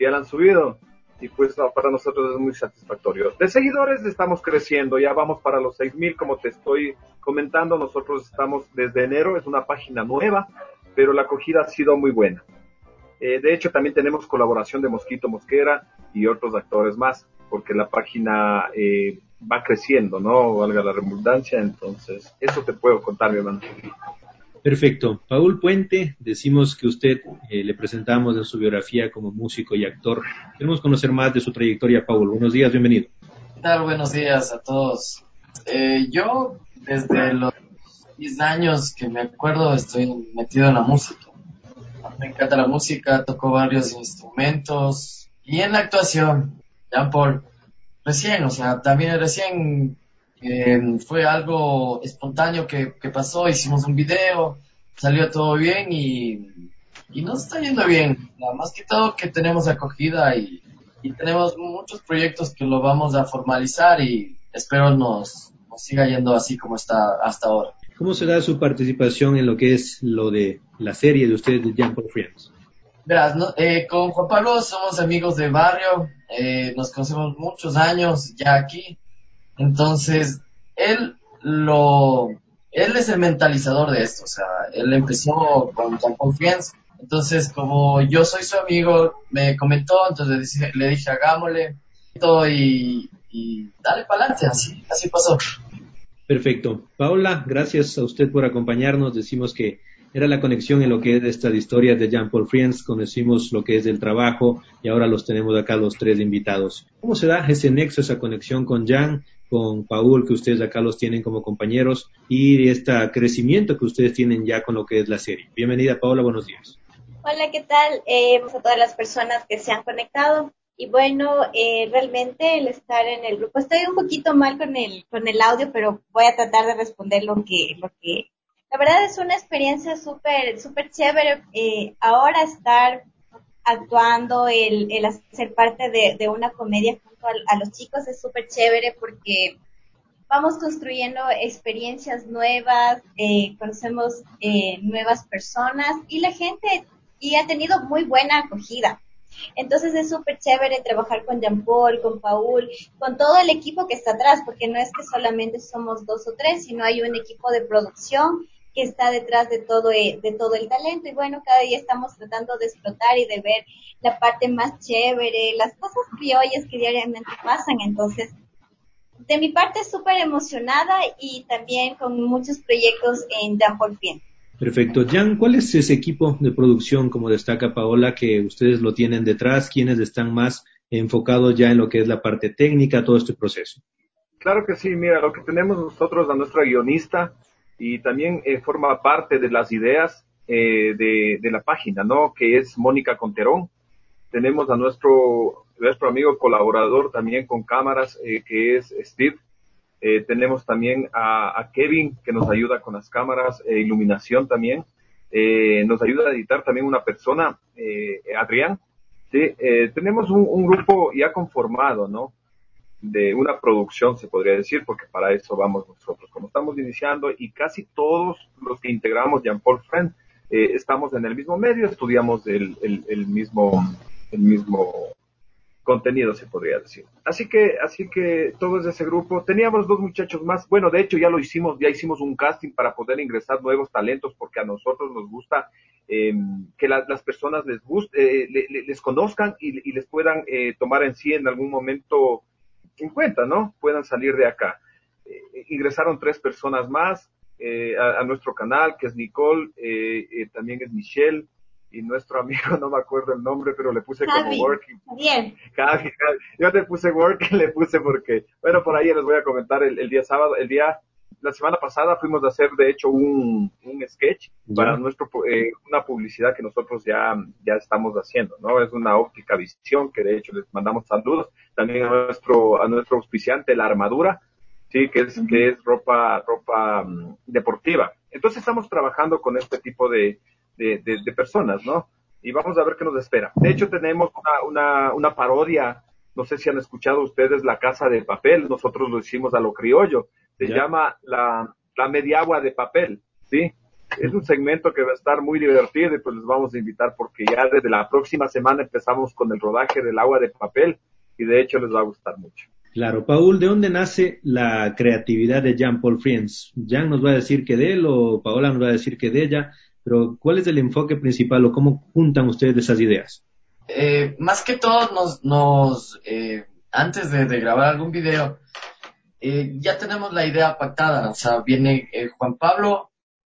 que ya la han subido. Y pues no, para nosotros es muy satisfactorio. De seguidores estamos creciendo, ya vamos para los seis mil, como te estoy comentando. Nosotros estamos desde enero, es una página nueva, pero la acogida ha sido muy buena. Eh, de hecho, también tenemos colaboración de Mosquito Mosquera y otros actores más, porque la página eh, va creciendo, ¿no? Valga la redundancia, entonces eso te puedo contar, mi hermano. Perfecto. Paul Puente, decimos que usted eh, le presentamos en su biografía como músico y actor. Queremos conocer más de su trayectoria, Paul. Buenos días, bienvenido. ¿Qué tal? Buenos días a todos. Eh, yo, desde los diez años que me acuerdo, estoy metido en la música. Me encanta la música, toco varios instrumentos y en la actuación, Jean Paul, recién, o sea, también recién eh, fue algo espontáneo que, que pasó, hicimos un video, salió todo bien y, y nos está yendo bien, nada más que todo que tenemos acogida y, y tenemos muchos proyectos que lo vamos a formalizar y espero nos, nos siga yendo así como está hasta ahora. ¿Cómo se da su participación en lo que es lo de la serie de ustedes de Jean Paul Friends? Verás, ¿no? eh, con Juan Pablo somos amigos de barrio, eh, nos conocemos muchos años ya aquí, entonces él lo, él es el mentalizador de esto, o sea, él empezó con Jean Paul Friends, entonces como yo soy su amigo, me comentó, entonces le dije, le dije hagámosle y, y dale para adelante, así, así pasó. Perfecto. Paola, gracias a usted por acompañarnos. Decimos que era la conexión en lo que es de estas historias de Jean Paul Friends. Conocimos lo que es del trabajo y ahora los tenemos acá los tres invitados. ¿Cómo se da ese nexo, esa conexión con Jean, con Paul, que ustedes acá los tienen como compañeros, y este crecimiento que ustedes tienen ya con lo que es la serie? Bienvenida, Paola, buenos días. Hola, ¿qué tal? Eh, a todas las personas que se han conectado. Y bueno, eh, realmente el estar en el grupo, estoy un poquito mal con el con el audio, pero voy a tratar de responder lo que, lo que, la verdad es una experiencia súper, súper chévere, eh, ahora estar actuando, el, el hacer parte de, de una comedia junto a, a los chicos es súper chévere porque vamos construyendo experiencias nuevas, eh, conocemos eh, nuevas personas y la gente, y ha tenido muy buena acogida. Entonces es súper chévere trabajar con Jean Paul, con Paul, con todo el equipo que está atrás, porque no es que solamente somos dos o tres, sino hay un equipo de producción que está detrás de todo, de todo el talento. Y bueno, cada día estamos tratando de explotar y de ver la parte más chévere, las cosas criollas que diariamente pasan. Entonces, de mi parte, súper emocionada y también con muchos proyectos en Jean Paul Friends. Perfecto. Jan, ¿cuál es ese equipo de producción, como destaca Paola, que ustedes lo tienen detrás? ¿Quiénes están más enfocados ya en lo que es la parte técnica, todo este proceso? Claro que sí, mira, lo que tenemos nosotros a nuestra guionista y también eh, forma parte de las ideas eh, de, de la página, ¿no? Que es Mónica Conterón. Tenemos a nuestro, nuestro amigo colaborador también con cámaras, eh, que es Steve. Eh, tenemos también a, a Kevin, que nos ayuda con las cámaras, e iluminación también. Eh, nos ayuda a editar también una persona, eh, Adrián. ¿Sí? Eh, tenemos un, un grupo ya conformado, ¿no? De una producción, se podría decir, porque para eso vamos nosotros. Como estamos iniciando, y casi todos los que integramos Jean Paul Friends, eh, estamos en el mismo medio, estudiamos el, el, el mismo, el mismo contenido, se podría decir. Así que, así que todos de ese grupo, teníamos dos muchachos más, bueno, de hecho ya lo hicimos, ya hicimos un casting para poder ingresar nuevos talentos, porque a nosotros nos gusta eh, que la, las personas les guste, eh, le, le, les conozcan y, y les puedan eh, tomar en sí en algún momento en cuenta, ¿no? Puedan salir de acá. Eh, ingresaron tres personas más eh, a, a nuestro canal, que es Nicole, eh, eh, también es Michelle, y nuestro amigo, no me acuerdo el nombre, pero le puse Javi, como working. Bien. Javi, Javi. Yo le puse working, le puse porque, bueno, por ahí les voy a comentar el, el día sábado, el día, la semana pasada fuimos a hacer, de hecho, un, un sketch ¿Ya? para nuestro, eh, una publicidad que nosotros ya, ya estamos haciendo, ¿no? Es una óptica visión, que de hecho les mandamos saludos, también a nuestro, a nuestro auspiciante, La Armadura, sí, que es, uh-huh. que es ropa, ropa um, deportiva. Entonces estamos trabajando con este tipo de, De, de, de personas, ¿no? Y vamos a ver qué nos espera. De hecho, tenemos una, una, una parodia, no sé si han escuchado ustedes, La Casa de Papel, nosotros lo hicimos a lo criollo, se ¿Ya? llama la, la Mediagua de Papel, ¿sí? es un segmento que va a estar muy divertido y pues les vamos a invitar porque ya desde la próxima semana empezamos con el rodaje del Agua de Papel y de hecho les va a gustar mucho. Claro, Paul, ¿de dónde nace la creatividad de Jean-Paul Friends? Jan nos va a decir que de él o Paola nos va a decir que de ella, pero ¿cuál es el enfoque principal o cómo juntan ustedes esas ideas? Eh, más que todo, nos, nos eh, antes de, de grabar algún video, eh, ya tenemos la idea pactada. O sea, viene eh, Juan Pablo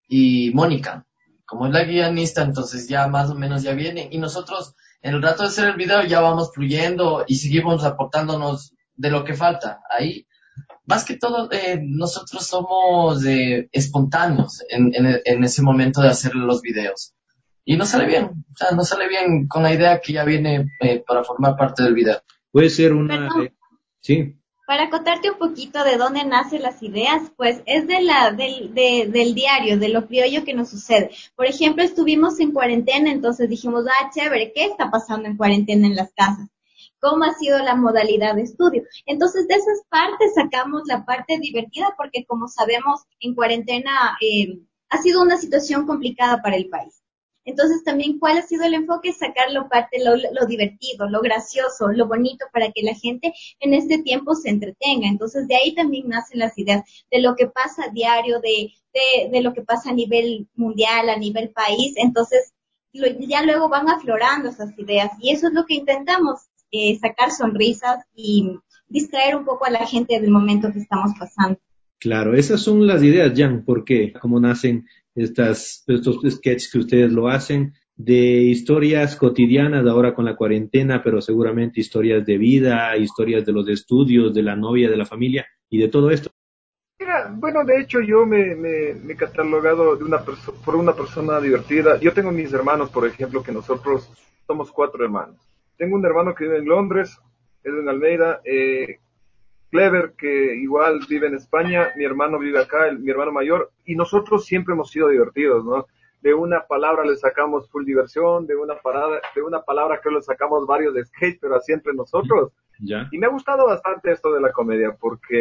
y Mónica. Como es la guionista, entonces ya más o menos ya viene. Y nosotros, en el rato de hacer el video, ya vamos fluyendo y seguimos aportándonos de lo que falta. Ahí, más que todo, eh, nosotros somos eh, espontáneos en, en, en ese momento de hacer los videos. Y nos sale bien, o sea, nos sale bien con la idea que ya viene eh, para formar parte del video. Puede ser una... Perdón. Eh, sí. Para acotarte un poquito de dónde nacen las ideas, pues es de la, del, de, del diario, de lo criollo que nos sucede. Por ejemplo, estuvimos en cuarentena, entonces dijimos, ah, chévere, ¿qué está pasando en cuarentena en las casas? ¿Cómo ha sido la modalidad de estudio? Entonces, de esas partes sacamos la parte divertida, porque como sabemos, en cuarentena eh, ha sido una situación complicada para el país. Entonces, también, ¿cuál ha sido el enfoque? Sacarlo parte, lo, lo divertido, lo gracioso, lo bonito, para que la gente en este tiempo se entretenga. Entonces, de ahí también nacen las ideas de lo que pasa a diario, de, de, de lo que pasa a nivel mundial, a nivel país. Entonces, lo, ya luego van aflorando esas ideas. Y eso es lo que intentamos, eh, sacar sonrisas y distraer un poco a la gente del momento que estamos pasando. Claro, esas son las ideas, Jan, porque cómo nacen estas, estos sketches que ustedes lo hacen, de historias cotidianas ahora con la cuarentena, pero seguramente historias de vida, historias de los estudios, de la novia, de la familia y de todo esto. Mira, bueno, de hecho yo me, me, me he catalogado de una perso- por una persona divertida. Yo tengo mis hermanos, por ejemplo, que nosotros somos cuatro hermanos. Tengo un hermano que vive en Londres, Edwin Almeida, eh, Clever, que igual vive en España, mi hermano vive acá, el, mi hermano mayor, y nosotros siempre hemos sido divertidos, ¿no? De una palabra le sacamos full diversión, de una parada, de una palabra creo le sacamos varios de skate, pero así entre nosotros. ¿Ya? Y me ha gustado bastante esto de la comedia, porque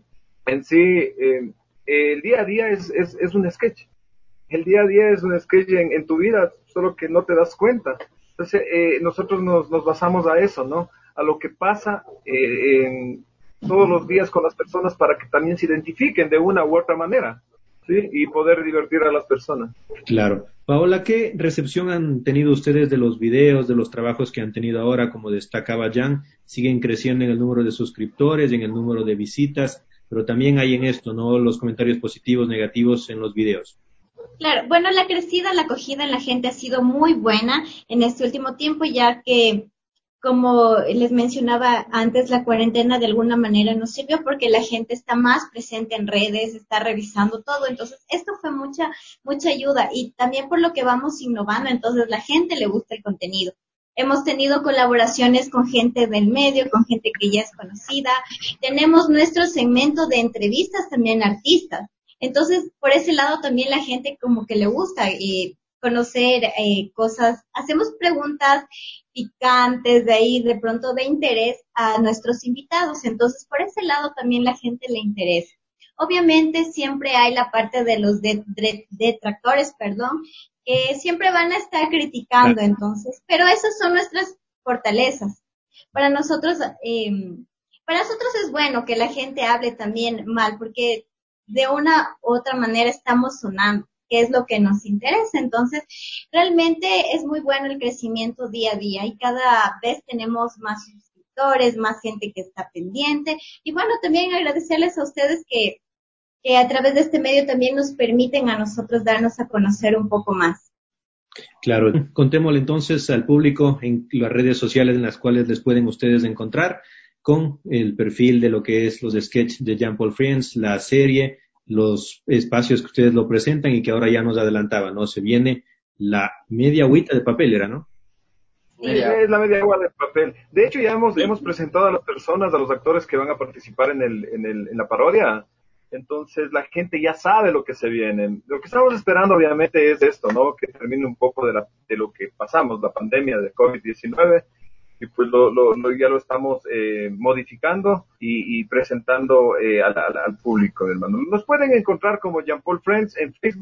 en sí, eh, el día a día es, es, es un sketch. El día a día es un sketch en, en tu vida, solo que no te das cuenta. Entonces, eh, nosotros nos, nos basamos a eso, ¿no? A lo que pasa eh, en todos los días con las personas para que también se identifiquen de una u otra manera, ¿sí? Y poder divertir a las personas. Claro. Paola, ¿qué recepción han tenido ustedes de los videos, de los trabajos que han tenido ahora? Como destacaba Jan, siguen creciendo en el número de suscriptores, en el número de visitas, pero también hay en esto, ¿no? Los comentarios positivos, negativos en los videos. Claro, bueno, la crecida, la acogida en la gente ha sido muy buena en este último tiempo, ya que, como les mencionaba antes, la cuarentena de alguna manera nos sirvió porque la gente está más presente en redes, está revisando todo. Entonces, esto fue mucha, mucha ayuda y también por lo que vamos innovando, entonces la gente le gusta el contenido. Hemos tenido colaboraciones con gente del medio, con gente que ya es conocida. Tenemos nuestro segmento de entrevistas también a artistas. Entonces, por ese lado también la gente como que le gusta eh, conocer eh, cosas. Hacemos preguntas picantes, de ahí de pronto de interés a nuestros invitados. Entonces, por ese lado también la gente le interesa. Obviamente siempre hay la parte de los de, de, detractores, perdón, que siempre van a estar criticando, entonces, pero esas son nuestras fortalezas. Para nosotros, eh, para nosotros es bueno que la gente hable también mal, porque de una u otra manera estamos sonando, que es lo que nos interesa. Entonces, realmente es muy bueno el crecimiento día a día y cada vez tenemos más suscriptores, más gente que está pendiente. Y bueno, también agradecerles a ustedes que, que a través de este medio también nos permiten a nosotros darnos a conocer un poco más. Claro, contémosle entonces al público en las redes sociales en las cuales les pueden ustedes encontrar con el perfil de lo que es los sketches de Jean-Paul Friends, la serie, los espacios que ustedes lo presentan y que ahora ya nos adelantaban, ¿no? Se viene la media agüita de papel, ¿era, no? Sí, es la media agua de papel. De hecho, ya hemos, hemos presentado a las personas, a los actores que van a participar en, el, en, el, en la parodia. Entonces, la gente ya sabe lo que se viene. Lo que estamos esperando, obviamente, es esto, ¿no? Que termine un poco de, la, de lo que pasamos, la pandemia de COVID diecinueve. Y pues lo, lo, lo, ya lo estamos eh, modificando y, y presentando eh, al, al, al público, hermano. Nos pueden encontrar como Jean-Paul Friends en Facebook,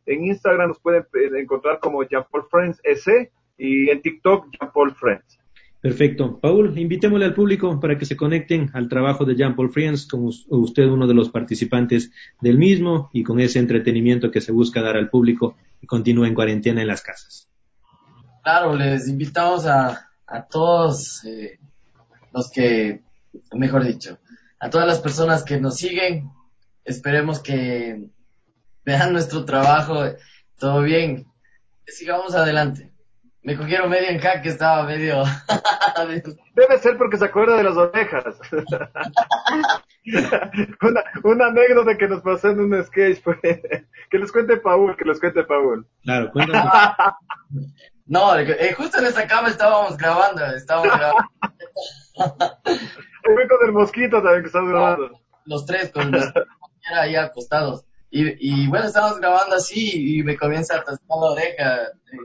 En Instagram nos pueden encontrar como Jean Paul Friends S y en TikTok Jean Paul Friends. Perfecto. Paul, invitémosle al público para que se conecten al trabajo de Jean Paul Friends, como usted uno de los participantes del mismo y con ese entretenimiento que se busca dar al público y continúa en cuarentena en las casas. Claro, les invitamos a, a todos eh, los que, mejor dicho, a todas las personas que nos siguen. Esperemos que vean nuestro trabajo, todo bien, sigamos adelante. Me cogieron medio en jaque, estaba medio... Debe ser porque se acuerda de las orejas. una, una anécdota que nos pasó en un sketch fue... Que les cuente Paul, que les cuente Paul. Claro, cuéntame. No, eh, justo en esa cama estábamos grabando, estábamos grabando. Fue con el mosquito también que estábamos grabando. Los tres, con el mosquito ahí acostados. Y, y bueno, estábamos grabando así y me comienza a atascar la oreja.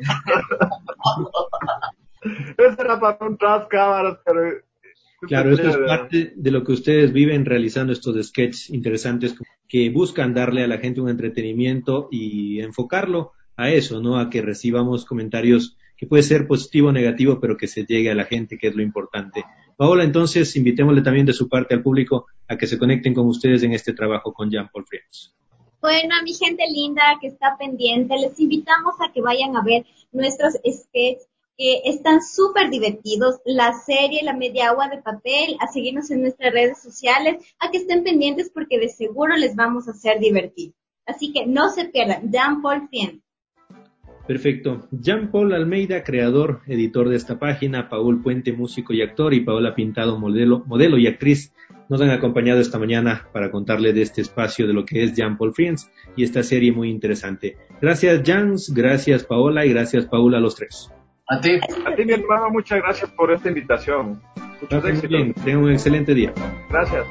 Eso era para un tras cámaras, pero... Claro, esto es parte de lo que ustedes viven realizando estos sketches interesantes que buscan darle a la gente un entretenimiento y enfocarlo a eso, ¿no? A que recibamos comentarios que puede ser positivo o negativo, pero que se llegue a la gente, que es lo importante. Paola, entonces, invitémosle también de su parte al público a que se conecten con ustedes en este trabajo con Jean Paul Friends. Bueno, a mi gente linda que está pendiente, les invitamos a que vayan a ver nuestros sketches que están súper divertidos, la serie La Media Agua de Papel, a seguirnos en nuestras redes sociales, a que estén pendientes porque de seguro les vamos a hacer divertir. Así que no se pierdan, Jean Paul Friends. Perfecto. Jean Paul Almeida, creador, editor de esta página, Paul Puente, músico y actor, y Paola Pintado, modelo, modelo y actriz, nos han acompañado esta mañana para contarle de este espacio de lo que es Jean Paul Friends y esta serie muy interesante. Gracias, Jans, gracias, Paola, y gracias, Paula, a los tres. A ti. A ti, mi hermano, muchas gracias por esta invitación. Muchos éxitos. Bien, tengan un excelente día. Gracias.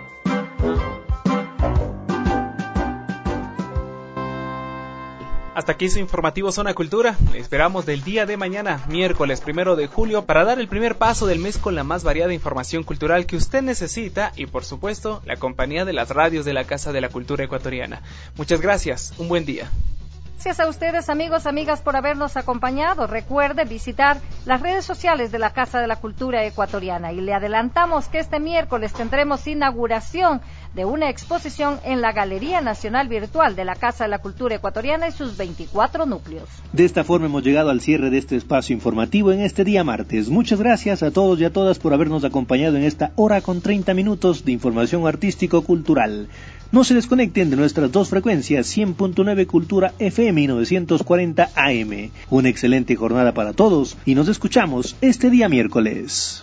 Hasta aquí su informativo Zona Cultura. Le esperamos del día de mañana, miércoles primero de julio, para dar el primer paso del mes con la más variada información cultural que usted necesita y, por supuesto, la compañía de las radios de la Casa de la Cultura Ecuatoriana. Muchas gracias. Un buen día. Gracias a ustedes, amigos, amigas, por habernos acompañado. Recuerde visitar las redes sociales de la Casa de la Cultura Ecuatoriana y le adelantamos que este miércoles tendremos inauguración de una exposición en la Galería Nacional Virtual de la Casa de la Cultura Ecuatoriana y sus veinticuatro núcleos. De esta forma hemos llegado al cierre de este espacio informativo en este día martes. Muchas gracias a todos y a todas por habernos acompañado en esta hora con treinta minutos de información artístico-cultural. No se desconecten de nuestras dos frecuencias, cien punto nueve Cultura F M y novecientos cuarenta A M. Una excelente jornada para todos y nos escuchamos este día miércoles.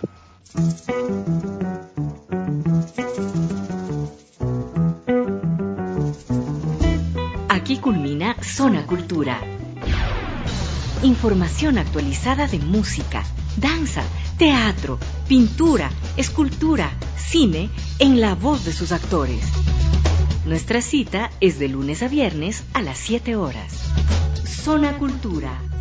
Aquí culmina Zona Cultura. Información actualizada de música, danza, teatro, pintura, escultura, cine, en la voz de sus actores. Nuestra cita es de lunes a viernes a las siete horas. Zona Cultura.